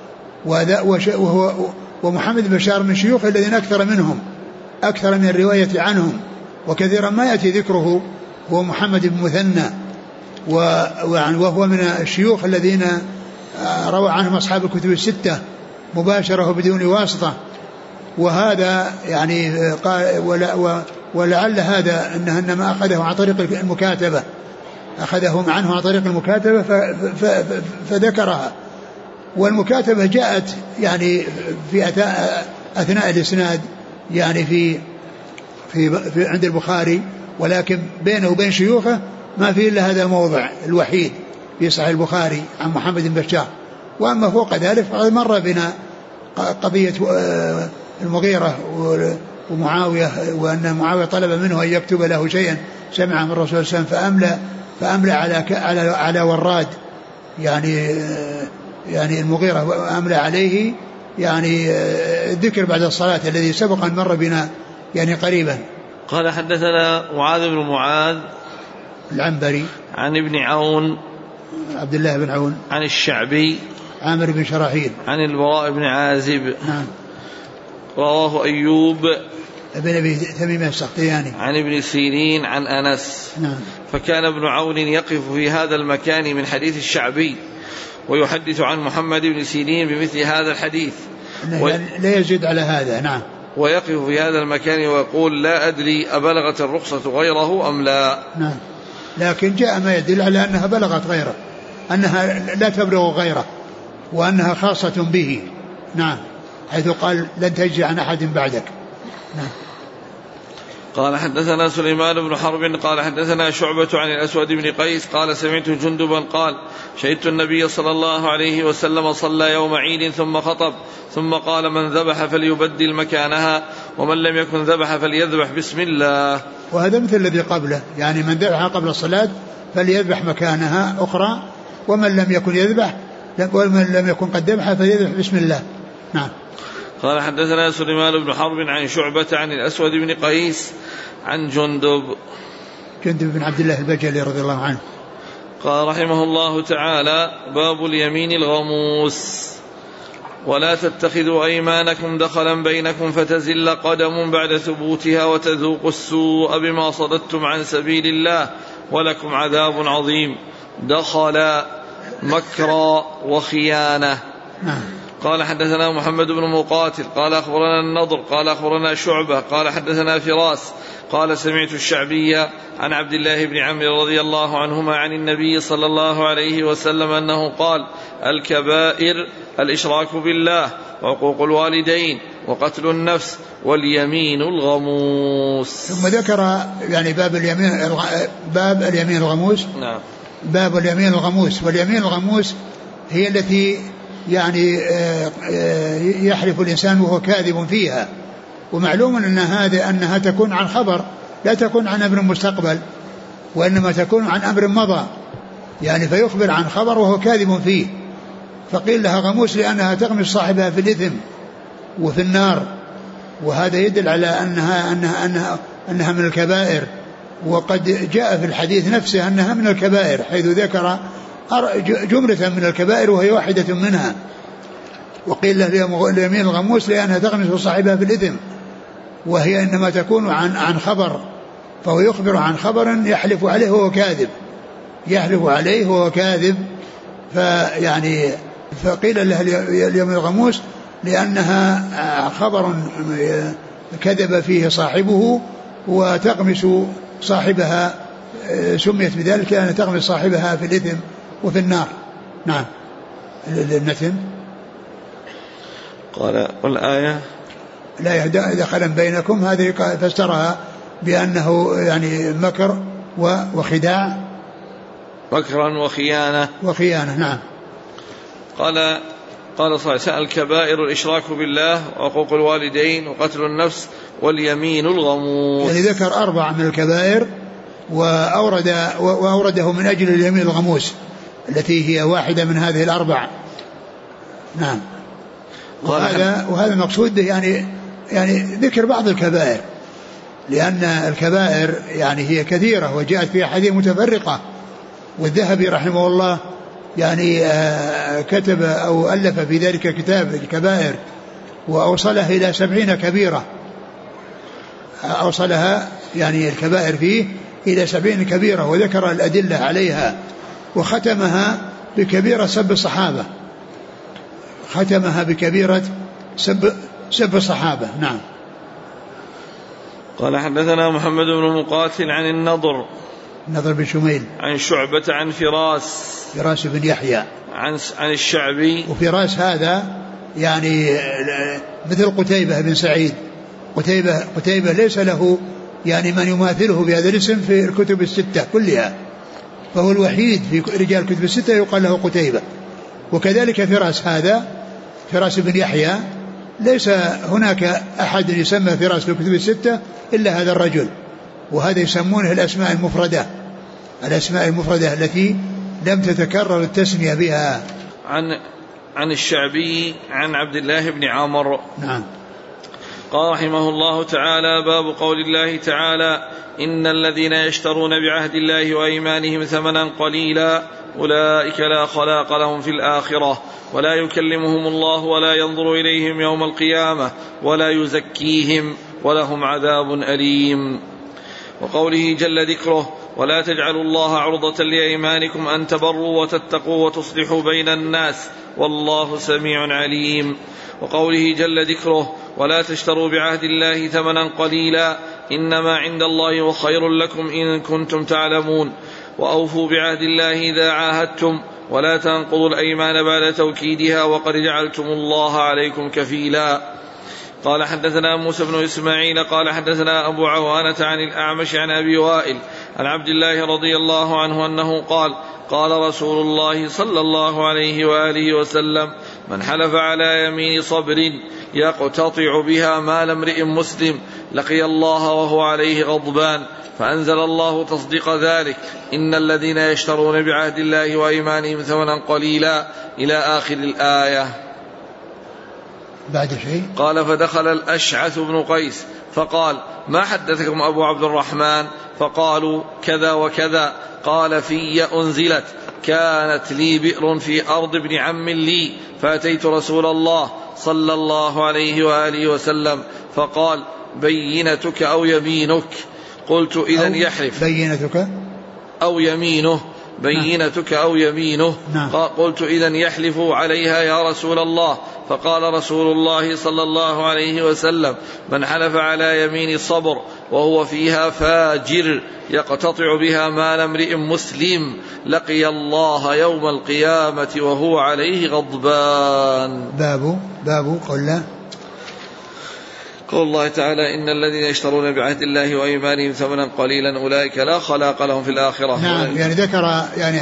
ومحمد بن بشار من شيوخه الذين أكثر من الرواية عنهم، وكثيرا ما يأتي ذكره. هو محمد بن مثنى، وهو من الشيوخ الذين روى عنهم أصحاب الكتب الستة مباشرة وبدون واسطة. وهذا يعني ولعل هذا إنما أخذه عن طريق المكاتبة، أخذه عنه عن طريق المكاتبة فذكرها. والمكاتبة جاءت يعني في أثناء الإسناد يعني في عند البخاري، ولكن بينه وبين شيوخه ما في إلا هذا الموضع الوحيد في صحيح البخاري عن محمد بن بشار. وأما فوق ذلك فقد مر بنا قضية المغيرة ومعاوية، وأن معاوية طلب منه أن يكتب له شيئا سمع من الرسول صلى الله عليه وسلم فأملى على وراد، يعني المغيرة أملى عليه يعني الذكر بعد الصلاة الذي سبق أن مر بنا يعني قريبا. قال حدثنا معاذ بن معاذ العنبري عن ابن عون عبد الله بن عون عن الشعبي عامر بن شراحيل عن البراء بن عازب. نعم. رواه أيوب ابن أبي تميم السختياني عن ابن سيرين عن أنس. نعم. فكان ابن عون يقف في هذا المكان من حديث الشعبي ويحدث عن محمد بن سيرين بمثل هذا الحديث لا يزيد على هذا. نعم. ويقف في هذا المكان ويقول لا أدري أبلغت الرخصة غيره أم لا. نعم. لكن جاء ما يدل على أنها بلغت غيره، أنها لا تبلغ غيره، وأنها خاصة به. نعم. حيث قال لن تجي عن أحد بعدك. نعم. قال حدثنا سليمان بن حرب قال حدثنا شعبة عن الأسود بن قيس قال سمعت جندبا قال شهدت النبي صلى الله عليه وسلم صلى يوم عيد ثم خطب ثم قال من ذبح فليبدل مكانها ومن لم يكن ذبح فليذبح بسم الله. وهذا مثل الذي قبله، يعني من ذبح قبل الصلاة فليذبح مكانها أخرى، ومن لم يكن قد ذبح فليذبح بسم الله. نعم. قال حدثنا سليمان بن حرب عن شعبة عن الأسود بن قيس عن جندب بن عبد الله البجلي رضي الله عنه. قال رحمه الله تعالى باب اليمين الغموس. ولا تتخذوا أيمانكم دخلا بينكم فتزل قدم بعد ثبوتها وتذوقوا السوء بما صددتم عن سبيل الله ولكم عذاب عظيم. دخل مكر وخيانة. نعم. قال حدثنا محمد بن مقاتل قال أخبرنا النضر قال أخبرنا شعبة قال حدثنا فراس قال سمعت الشعبي عن عبد الله بن عمرو رضي الله عنهما عن النبي صلى الله عليه وسلم أنه قال الكبائر الإشراك بالله وعقوق الوالدين وقتل النفس واليمين الغموس. ثم ذكر يعني باب اليمين الغموس. نعم. باب اليمين الغموس. واليمين الغموس هي التي يعني يحلف الإنسان وهو كاذب فيها، ومعلوم أنها تكون عن خبر لا تكون عن أمر مستقبل، وإنما تكون عن أمر مضى، يعني فيخبر عن خبر وهو كاذب فيه، فقيل لها غموس لأنها تغمس صاحبها في الإثم وفي النار. وهذا يدل على أنها من الكبائر، وقد جاء في الحديث نفسه أنها من الكبائر حيث ذكر جملة من الكبائر وهي واحدة منها. وقيل له اليمين الغموس لأنها تغمس صاحبها في الإثم، وهي إنما تكون عن خبر فهو يخبر عن خبر يحلف عليه وهو كاذب، يحلف عليه وهو كاذب. فيعني فقيل له اليمين الغموس لأنها خبر كذب فيه صاحبه وتغمس صاحبها، سميت بذلك لأن تغمس صاحبها في الإثم وفي النار. نعم. المتن قال والآية لا دخلا بينكم، هذه فسرها بأنه يعني مكر وخداع، مكرا وخيانة. نعم. قال صلى الله عليه وسلم: الكبائر الإشراك بالله وعقوق الوالدين وقتل النفس واليمين الغموس. يعني ذكر 4 من الكبائر وأورده من أجل اليمين الغموس التي هي واحدة من هذه 4. نعم. وهذا المقصود يعني ذكر بعض الكبائر، لأن الكبائر يعني هي كثيرة وجاءت في أحاديث متفرقة. والذهبي رحمه الله يعني كتب أو ألف في ذلك كتاب الكبائر وأوصلها إلى 70 كبيرة، أوصلها يعني الكبائر فيه إلى 70 كبيرة، وذكر الأدلة عليها، وختمها بكبيرة سب الصحابة، ختمها بكبيرة سب الصحابة. نعم. قال حدثنا محمد بن مقاتل عن النضر بن شميل عن شعبة عن فراس بن يحيى عن الشعبي. وفراس هذا يعني مثل قتيبة بن سعيد. قتيبة ليس له يعني من يماثله بهذا الاسم في الكتب 6 كلها، فهو الوحيد في رجال الكتب 6 يقال له قتيبة. وكذلك فراس بن يحيى ليس هناك أحد يسمى فراس في الكتب 6 إلا هذا الرجل، وهذا يسمونه الأسماء المفردة التي لم تتكرر التسمية بها. عن الشعبي عن عبد الله بن عمرو. نعم. قال رحمه الله تعالى: باب قول الله تعالى: إن الذين يشترون بعهد الله وأيمانهم ثمنا قليلا أولئك لا خلاق لهم في الآخرة ولا يكلمهم الله ولا ينظر إليهم يوم القيامة ولا يزكيهم ولهم عذاب أليم. وقوله جل ذكره: ولا تجعلوا الله عرضة لأيمانكم أن تبروا وتتقوا وتصلحوا بين الناس والله سميع عليم. وقوله جل ذكره: ولا تشتروا بعهد الله ثمنا قليلا إنما عند الله وخير لكم إن كنتم تعلمون. وأوفوا بعهد الله إذا عاهدتم ولا تنقضوا الأيمان بعد توكيدها وقد جعلتم الله عليكم كفيلا. قال حدثنا موسى بن إسماعيل قال حدثنا أبو عوانة عن الأعمش عن أبي وائل عن عبد الله رضي الله عنه أنه قال: قال رسول الله صلى الله عليه وآله وسلم: من حلف على يمين صبر يقتطع بها مال امرئ مسلم لقي الله وهو عليه غضبان، فأنزل الله تصديق ذلك: إن الذين يشترون بعهد الله وأيمانهم ثمنا قليلا إلى آخر الآية. بعد شيء قال: فدخل الأشعث بن قيس فقال: ما حدثكم أبو عبد الرحمن؟ فقالوا: كذا وكذا. قال: في أنزلت: كانت لي بئر في أرض ابن عم لي فأتيت رسول الله صلى الله عليه وآله وسلم فقال: بينتك أو يمينك؟ قلت: إذن يحلف. بينتك أو يمينه؟ بينتك أو يمينه؟ نعم. قلت: إذن يحلف عليها يا رسول الله. فقال رسول الله صلى الله عليه وسلم: من حلف على يمين صبر وهو فيها فاجر يقتطع بها مال امرئ مسلم لقي الله يوم القيامة وهو عليه غضبان. باب قول الله تعالى: إن الذين يشترون بعهد الله وأيمانهم ثمنا قليلا أولئك لا خلاق لهم في الآخرة. نعم. يعني ذكر يعني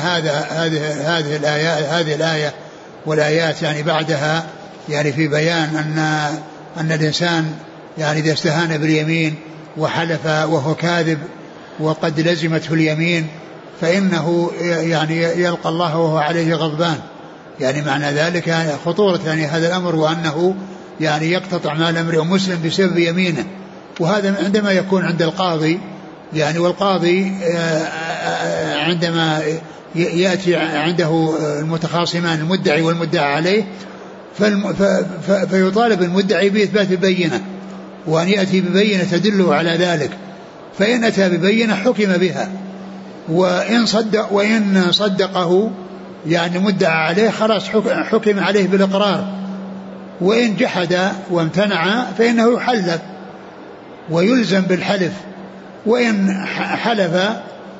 هذه الآية والآيات يعني بعدها يعني في بيان أن الإنسان يعني إذا استهان باليمين وحلف وهو كاذب وقد لزمته اليمين فإنه يعني يلقى الله وهو عليه غضبان. يعني معنى ذلك خطورة يعني هذا الأمر، وأنه يعني يقتطع مال امرئ مسلم بسبب يمينه. وهذا عندما يكون عند القاضي يعني، والقاضي عندما يأتي عنده المتخاصمان المدعي والمدعى عليه فيطالب المدعي بإثبات البينة وأن يأتي ببينة تدل على ذلك. فإن أتى ببينة حكم بها، وإن صدقه يعني مدعى عليه خلاص حكم عليه بالإقرار، وإن جحد وامتنع فإنه يحلف ويلزم بالحلف، وإن حلف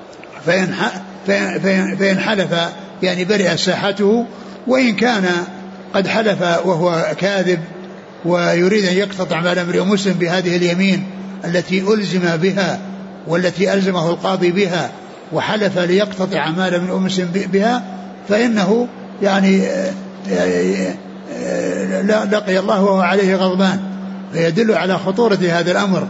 فإن حلف يعني برئ ساحته، وإن كان قد حلف وهو كاذب ويريد أن يقتطع مال امرئ مسلم بهذه اليمين التي ألزم بها والتي ألزمه القاضي بها، وحلف ليقتطع مال امرئ مسلم بها، فإنه يعني لقي الله وهو عليه غضبان. فيدل على خطورة هذا الأمر،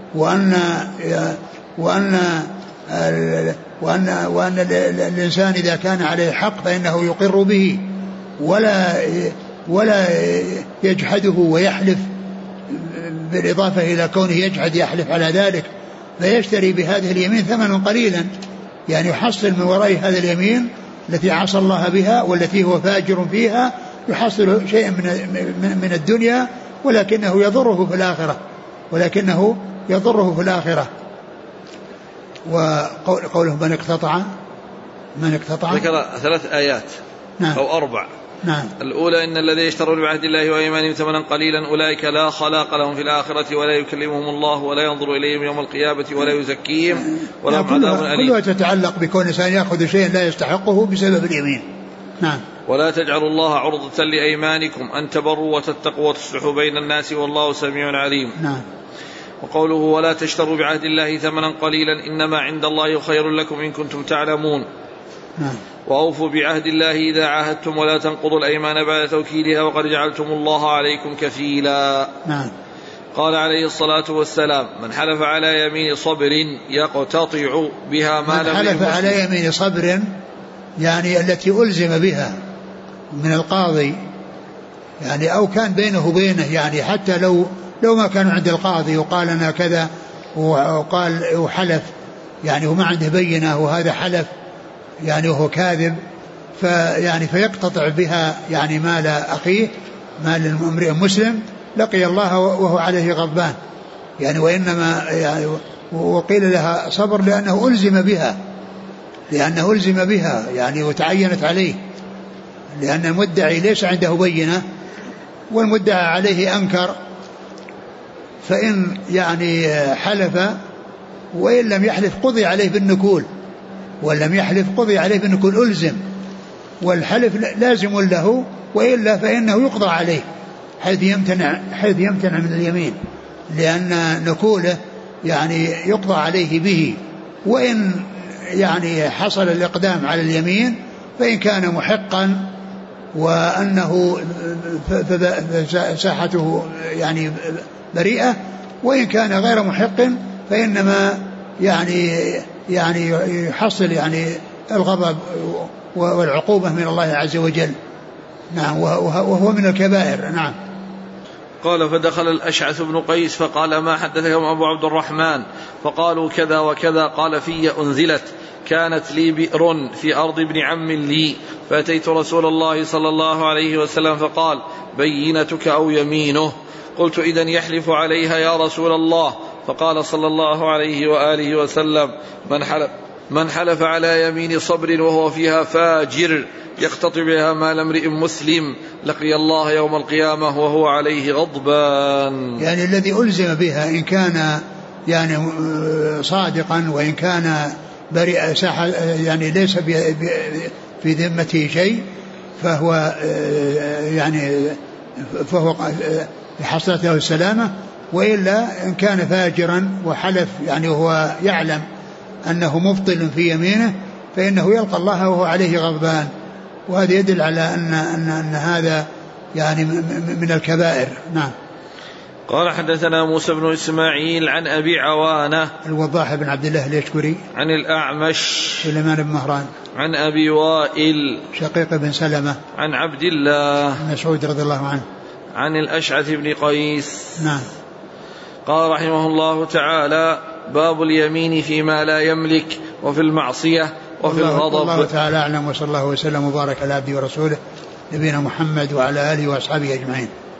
وأن الإنسان إذا كان عليه حق فإنه يقر به ولا يجحده ويحلف، بالإضافة إلى كونه يجحد يحلف على ذلك، فيشتري بهذه اليمين ثمنا قليلا، يعني يحصل من وراء هذه اليمين التي عصى الله بها والتي هو فاجر فيها، يحصل شيء من الدنيا، ولكنه يضره في الآخرة. وقوله من اقتطع ذكر 3 آيات. نعم. أو 4. نعم. الأولى إن الذين يشترون بعهد الله وأيمانهم ثمنا قليلا أولئك لا خلاق لهم في الآخرة ولا يكلمهم الله ولا ينظر إليهم يوم القيامة ولا يزكيهم ولهم عذاب أليم. كلها تتعلق بكون الإنسان يأخذ شيء لا يستحقه بسبب اليمين. نعم. ولا تجعلوا الله عرضة لأيمانكم أن تبروا وتتقوا وتصلحوا بين الناس والله سميع عليم. نعم. وقوله ولا تشتروا بعهد الله ثمنا قليلا إنما عند الله خير لكم إن كنتم تعلمون. نعم. وأوفوا بعهد الله إذا عاهدتم ولا تنقضوا الأيمان بعد توكيدها وقد جعلتم الله عليكم كفيلا. نعم. قال عليه الصلاة والسلام من حلف على يمين صبر يقتطع بها مال من حلف على يمين صبر يعني التي ألزم بها من القاضي، يعني أو كان بينه وبينه، يعني حتى لو ما كانوا عند القاضي وقال أنا كذا وقال وحلف، يعني وما عنده بينة وهذا حلف يعني وهو كاذب، فيقتطع بها يعني مال أخيه مال امرئ مسلم، لقي الله وهو عليه غضبان. يعني وإنما يعني وقيل لها صبر لأنه ألزم بها يعني وتعينت عليه، لأن المدعي ليس عنده بينة والمدعى عليه أنكر، فإن يعني حلف وإن لم يحلف قضي عليه بالنكول، ألزم، والحلف لازم له، وإلا فإنه يقضى عليه حيث يمتنع من اليمين، لأن نكوله يعني يقضى عليه به. وإن يعني حصل الإقدام على اليمين فإن كان محقا وأنه ساحته يعني بريئة، وإن كان غير محق فإنما يعني يحصل يعني الغضب والعقوبة من الله عز وجل. نعم. وهو من الكبائر. نعم. قال فدخل الأشعث بن قيس فقال ما حدثكم أبو عبد الرحمن؟ فقالوا كذا وكذا. قال في أنزلت كانت لي بئر في أرض ابن عم لي، فأتيت رسول الله صلى الله عليه وسلم فقال بينتك أو يمينه؟ قلت إذن يحلف عليها يا رسول الله. فقال صلى الله عليه وآله وسلم من حلف على يمين صبر وهو فيها فاجر يقتطع بها مال امرئ مسلم لقي الله يوم القيامة وهو عليه غضبان. يعني الذي ألزم بها إن كان يعني صادقا وإن كان بريء يعني ليس في ذمته شيء فهو حصلت له السلامة، وإلا إن كان فاجرا وحلف يعني وهو يعلم أنه مبطل في يمينه فإنه يلقى الله وهو عليه غضبان. وهذا يدل على أن هذا يعني من الكبائر. نعم. قال حدثنا موسى بن إسماعيل عن أبي عوانة الوضاح بن عبد الله اليشكري عن الأعمش سليمان بن مهران عن أبي وائل شقيق بن سلمة عن عبد الله مسعود رضي الله عنه عن الأشعث بن قيس. نعم. قال رحمه الله تعالى باب اليمين فيما لا يملك وفي المعصية وفي الغضب. الله تعالى أعلم، وصلى الله وسلم وبارك على عبده ورسوله نبينا محمد وعلى آله وأصحابه أجمعين.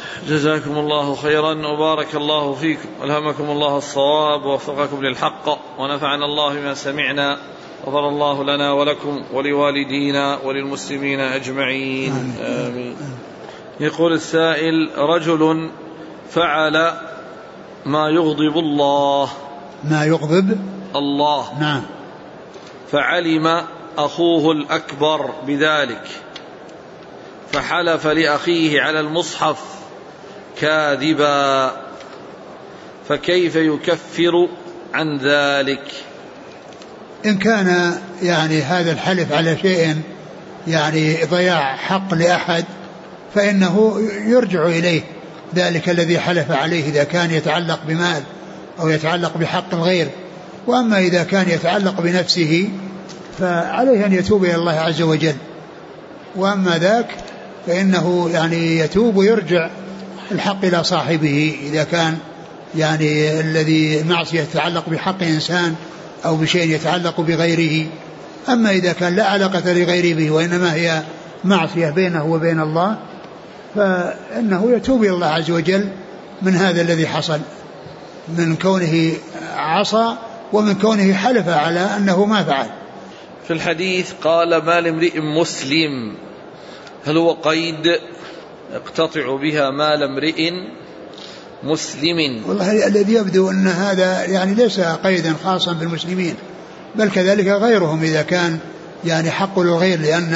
جزاكم الله خيرا وبارك الله فيكم، ألهمكم الله الصواب ووفقكم للحق، ونفعنا الله بما سمعنا، غفر الله لنا ولكم ولوالدينا وللمسلمين أجمعين، آمين. يقول السائل: رجل فعل ما يغضب الله. ما يغضب الله. نعم. فعلم أخوه الأكبر بذلك فحلف لأخيه على المصحف كاذبا، فكيف يكفر عن ذلك؟ إن كان يعني هذا الحلف على شيء يعني ضياع حق لأحد فإنه يرجع إليه ذلك الذي حلف عليه إذا كان يتعلق بمال أو يتعلق بحق الغير. وأما إذا كان يتعلق بنفسه فعليه أن يتوب إلى الله عز وجل. وأما ذاك فإنه يعني يتوب ويرجع الحق إلى صاحبه إذا كان يعني الذي معصية يتعلق بحق إنسان أو بشيء يتعلق بغيره. أما إذا كان لا علاقة لغيره به وإنما هي معصية بينه وبين الله فإنه يتوب إلى الله عز وجل من هذا الذي حصل، من كونه عصى ومن كونه حلف على أنه ما فعل. في الحديث قال: ما لامرئ مسلم، هل هو قيد يقتطع بها مال امرئ مسلم؟ والله الذي يبدو أن هذا يعني ليس قيدا خاصا بالمسلمين، بل كذلك غيرهم إذا كان يعني حق للغير،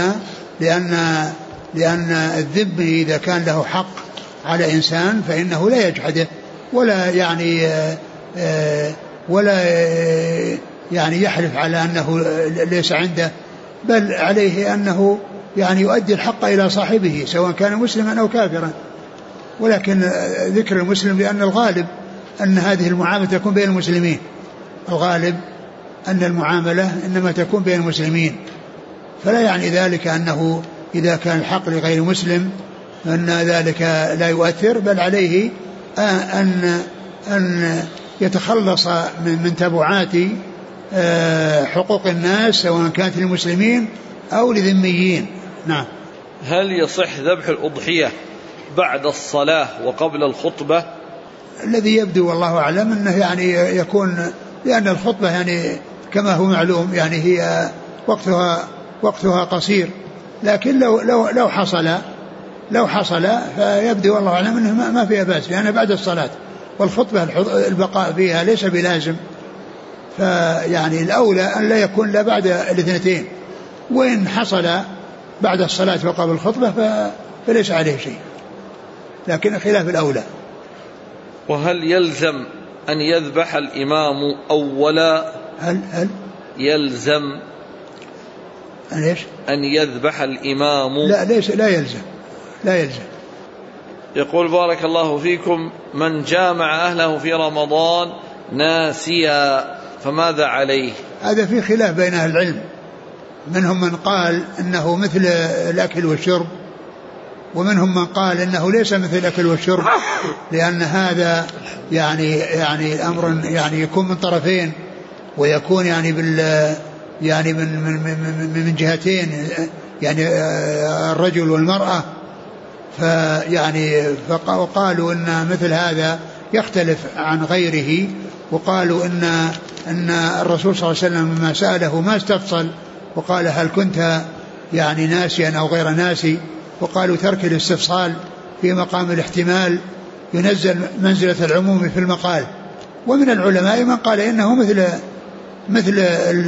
لأن الذب إذا كان له حق على إنسان فإنه لا يجحده ولا يعني يحلف على أنه ليس عنده، بل عليه أنه يعني يؤدي الحق إلى صاحبه سواء كان مسلما أو كافرا. ولكن ذكر المسلم لأن الغالب أن هذه المعاملة تكون بين المسلمين، الغالب أن المعاملة إنما تكون بين المسلمين، فلا يعني ذلك أنه إذا كان الحق لغير مسلم أن ذلك لا يؤثر، بل عليه أن يتخلص من تبعات حقوق الناس سواء كانت للمسلمين أو لذميين. نعم. هل يصح ذبح الأضحية بعد الصلاة وقبل الخطبة؟ الذي يبدو والله أعلم أنه يعني يكون، لأن الخطبة يعني كما هو معلوم يعني هي وقتها قصير، لكن لو حصل فيبدو والله أعلم أنه ما فيها بأس، لأن بعد الصلاة والخطبة البقاء فيها ليس بلازم، فيعني الأولى أن لا يكون لا بعد الاثنتين، وإن حصل بعد الصلاة وقبل الخطبة فليس عليه شيء، لكن خلاف الأولى. وهل يلزم أن يذبح الإمام أولا؟ هل يلزم أن يذبح الإمام؟ لا يلزم. يقول: بارك الله فيكم، من جامع أهله في رمضان ناسيا فماذا عليه؟ هذا في خلاف بين أهل العلم، منهم من قال إنه مثل الأكل والشرب، ومنهم من قال إنه ليس مثل الأكل والشرب، لأن هذا يعني أمر يعني يكون من طرفين، ويكون يعني يعني من جهتين، يعني الرجل والمرأة، وقالوا إن مثل هذا يختلف عن غيره، وقالوا إن الرسول صلى الله عليه وسلم لما سأله ما استفصل وقال هل كنت يعني ناسيا أو غير ناسي، وقالوا ترك الاستفصال في مقام الاحتمال ينزل منزلة العموم في المقال. ومن العلماء من قال إنه مثل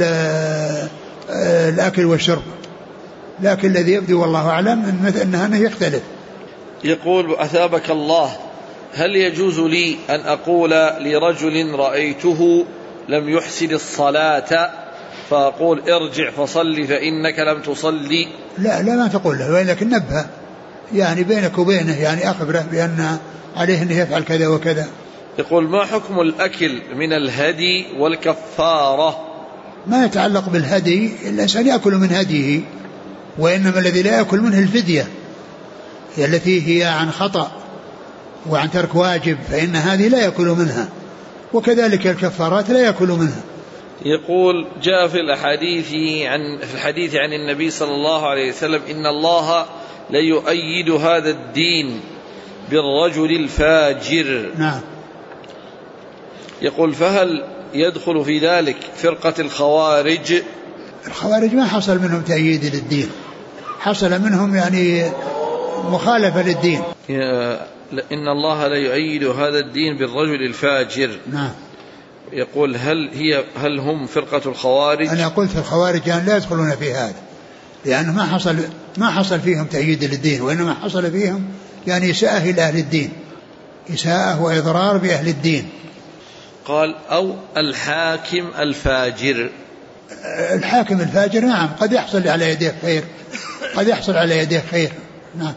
الأكل والشرب، لكن الذي يبدو والله أعلم أنه يختلف. يقول: أثابك الله، هل يجوز لي أن أقول لرجل رأيته لم يحسن الصلاة فأقول ارجع فصلي فإنك لم تصلي؟ لا ما تقول له، ولكن نبه يعني بينك وبينه، يعني أخبره بأن عليه أن يفعل كذا وكذا. يقول: ما حكم الأكل من الهدي والكفارة؟ ما يتعلق بالهدي الإنسان يأكل من هديه، وإنما الذي لا يأكل منه الفدية التي هي عن خطأ وعن ترك واجب، فإن هذه لا يأكل منها، وكذلك الكفارات لا يأكل منها. يقول: جاء في الحديث عن النبي صلى الله عليه وسلم: إن الله ليؤيد هذا الدين بالرجل الفاجر. نعم. يقول فهل يدخل في ذلك فرقة الخوارج؟ الخوارج ما حصل منهم تأييد للدين، حصل منهم يعني مخالفة للدين. إن الله لا يؤيد هذا الدين بالرجل الفاجر. نعم. يقول هل هم فرقة الخوارج؟ أنا قلت الخوارج يعني لا يدخلون في هذا، لأنه ما حصل فيهم تأييد للدين، وإنما حصل فيهم يعني إساءة إلى أهل الدين، إساءة وإضرار بأهل الدين. قال أو الحاكم الفاجر. الحاكم الفاجر نعم قد يحصل على يديه خير، قد يحصل على يديه خير. نعم.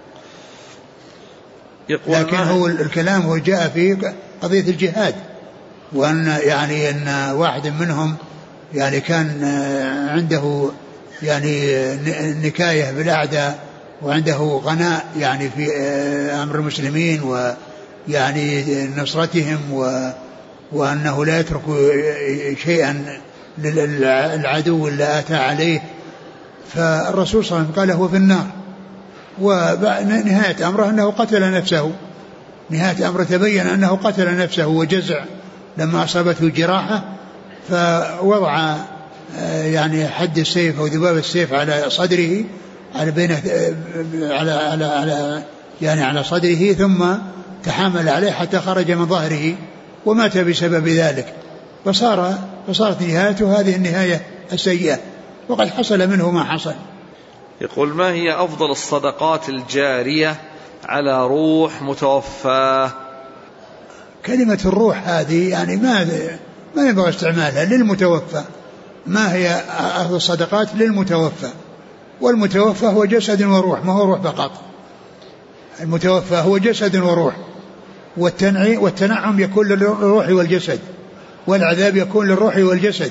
لكن هو الكلام هو جاء في قضية الجهاد، وأن يعني أن واحد منهم يعني كان عنده يعني نكاية بالأعداء، وعنده غناء يعني في أمر المسلمين ويعني نصرتهم، وأنه لا يترك شيئا للعدو اللي آتى عليه. فالرسول صلى الله عليه وسلم قال هو في النار، ونهاية أمره أنه قتل نفسه، نهاية أمره تبين أنه قتل نفسه وجزع لما أصابته جراحة، فوضع يعني حد السيف أو ذباب السيف على صدره، على صدره، ثم تحامل عليه حتى خرج من ظهره ومات بسبب ذلك، فصارت نهايته هذه النهاية السيئة، وقد حصل منه ما حصل. يقول ما هي أفضل الصدقات الجارية على روح متوفى؟ كلمة الروح هذه يعني ما ينبغي استعمالها للمتوفى. ما هي أفضل الصدقات للمتوفى؟ والمتوفى هو جسد وروح، ما هو روح فقط. المتوفى هو جسد وروح، والتنعم يكون للروح والجسد، والعذاب يكون للروح والجسد.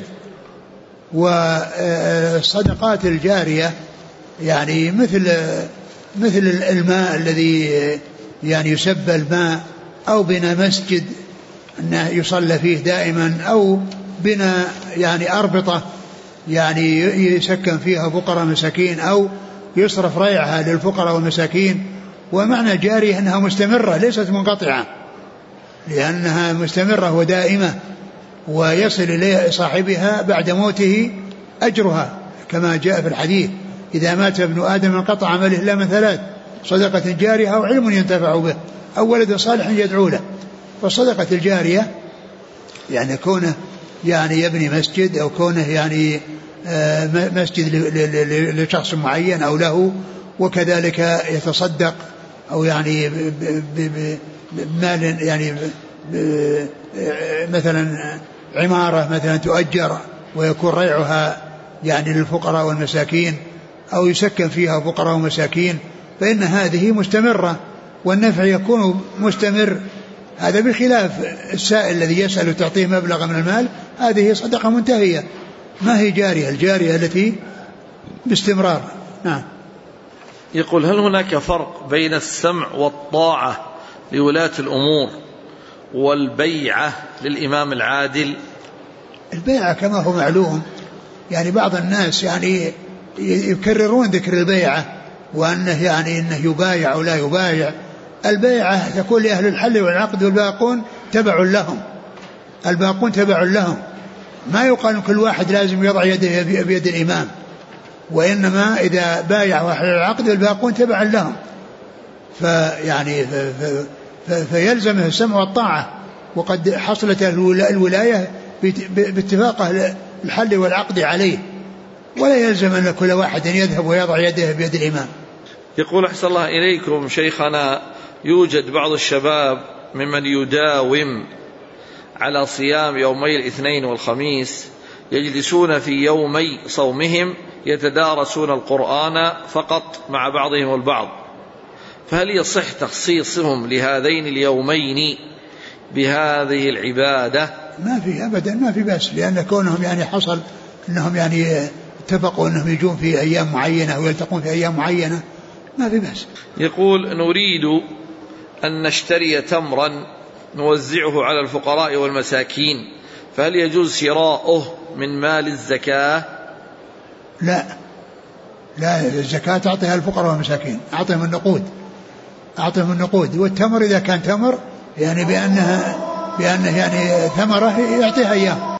والصدقات الجارية يعني مثل الماء الذي يعني يسبى الماء، أو بنى مسجد أنه يصلى فيه دائما، أو بنى يعني أربطة يعني يسكن فيها فقراء مساكين، أو يصرف ريعها للفقراء والمساكين. ومعنى جارية أنها مستمرة ليست منقطعة، لأنها مستمرة ودائمة، ويصل إليه صاحبها بعد موته أجرها، كما جاء في الحديث إذا مات ابن آدم انقطع عمله إلا من ثلاث: صدقة جارية أو علم ينتفع به أو ولد صالح يدعو له. فالصدقة الجارية يعني كونه يعني يبني مسجد، أو كونه يعني مسجد لشخص معين أو له، وكذلك يتصدق، أو يعني بمال، يعني مثلا عمارة مثلا تؤجر ويكون ريعها يعني للفقراء والمساكين، أو يسكن فيها فقراء ومساكين، فإن هذه مستمرة والنفع يكون مستمر. هذا بخلاف السائل الذي يسأل تعطيه مبلغ من المال، هذه صدقة منتهية، ما هي جارية. الجارية التي باستمرار. نعم. يقول هل هناك فرق بين السمع والطاعة لولاة الأمور والبيعة للإمام العادل؟ البيعة كما هو معلوم، يعني بعض الناس يعني يكررون ذكر البيعة، وأنه يعني أنه يبايع ولا يبايع. البيعة تكون لأهل الحل والعقد، والباقون تبع لهم، الباقون تبع لهم. ما يقال كل واحد لازم يضع يده بيد الإمام، وإنما إذا بايع أهل العقد الباقون تبع لهم، فيعني فيلزمه السمع والطاعة. وقد حصلت الولاية باتفاق أهل الحل والعقد عليه، ولا يلزم أن كل واحد يذهب ويضع يده بيد الإمام. يقول أحسن الله إليكم شيخنا، يوجد بعض الشباب ممن يداوم على صيام يومي الاثنين والخميس، يجلسون في يومي صومهم يتدارسون القرآن فقط مع بعضهم البعض، فهل يصح تخصيصهم لهذين اليومين بهذه العبادة؟ ما في أبدا، ما في بأس، لأن كونهم يعني حصل أنهم يعني اتفقوا أنهم يجون في أيام معينة ويلتقون في أيام معينة، ما في بأس. يقول نريد أن نشتري تمرا نوزعه على الفقراء والمساكين، فهل يجوز شراؤه من مال الزكاة؟ لا، الزكاة تعطيها الفقراء والمساكين، أعطيهم النقود، أعطهم النقود. والتمر إذا كان تمر يعني بأنه يعني ثمرة يعطيها إياه.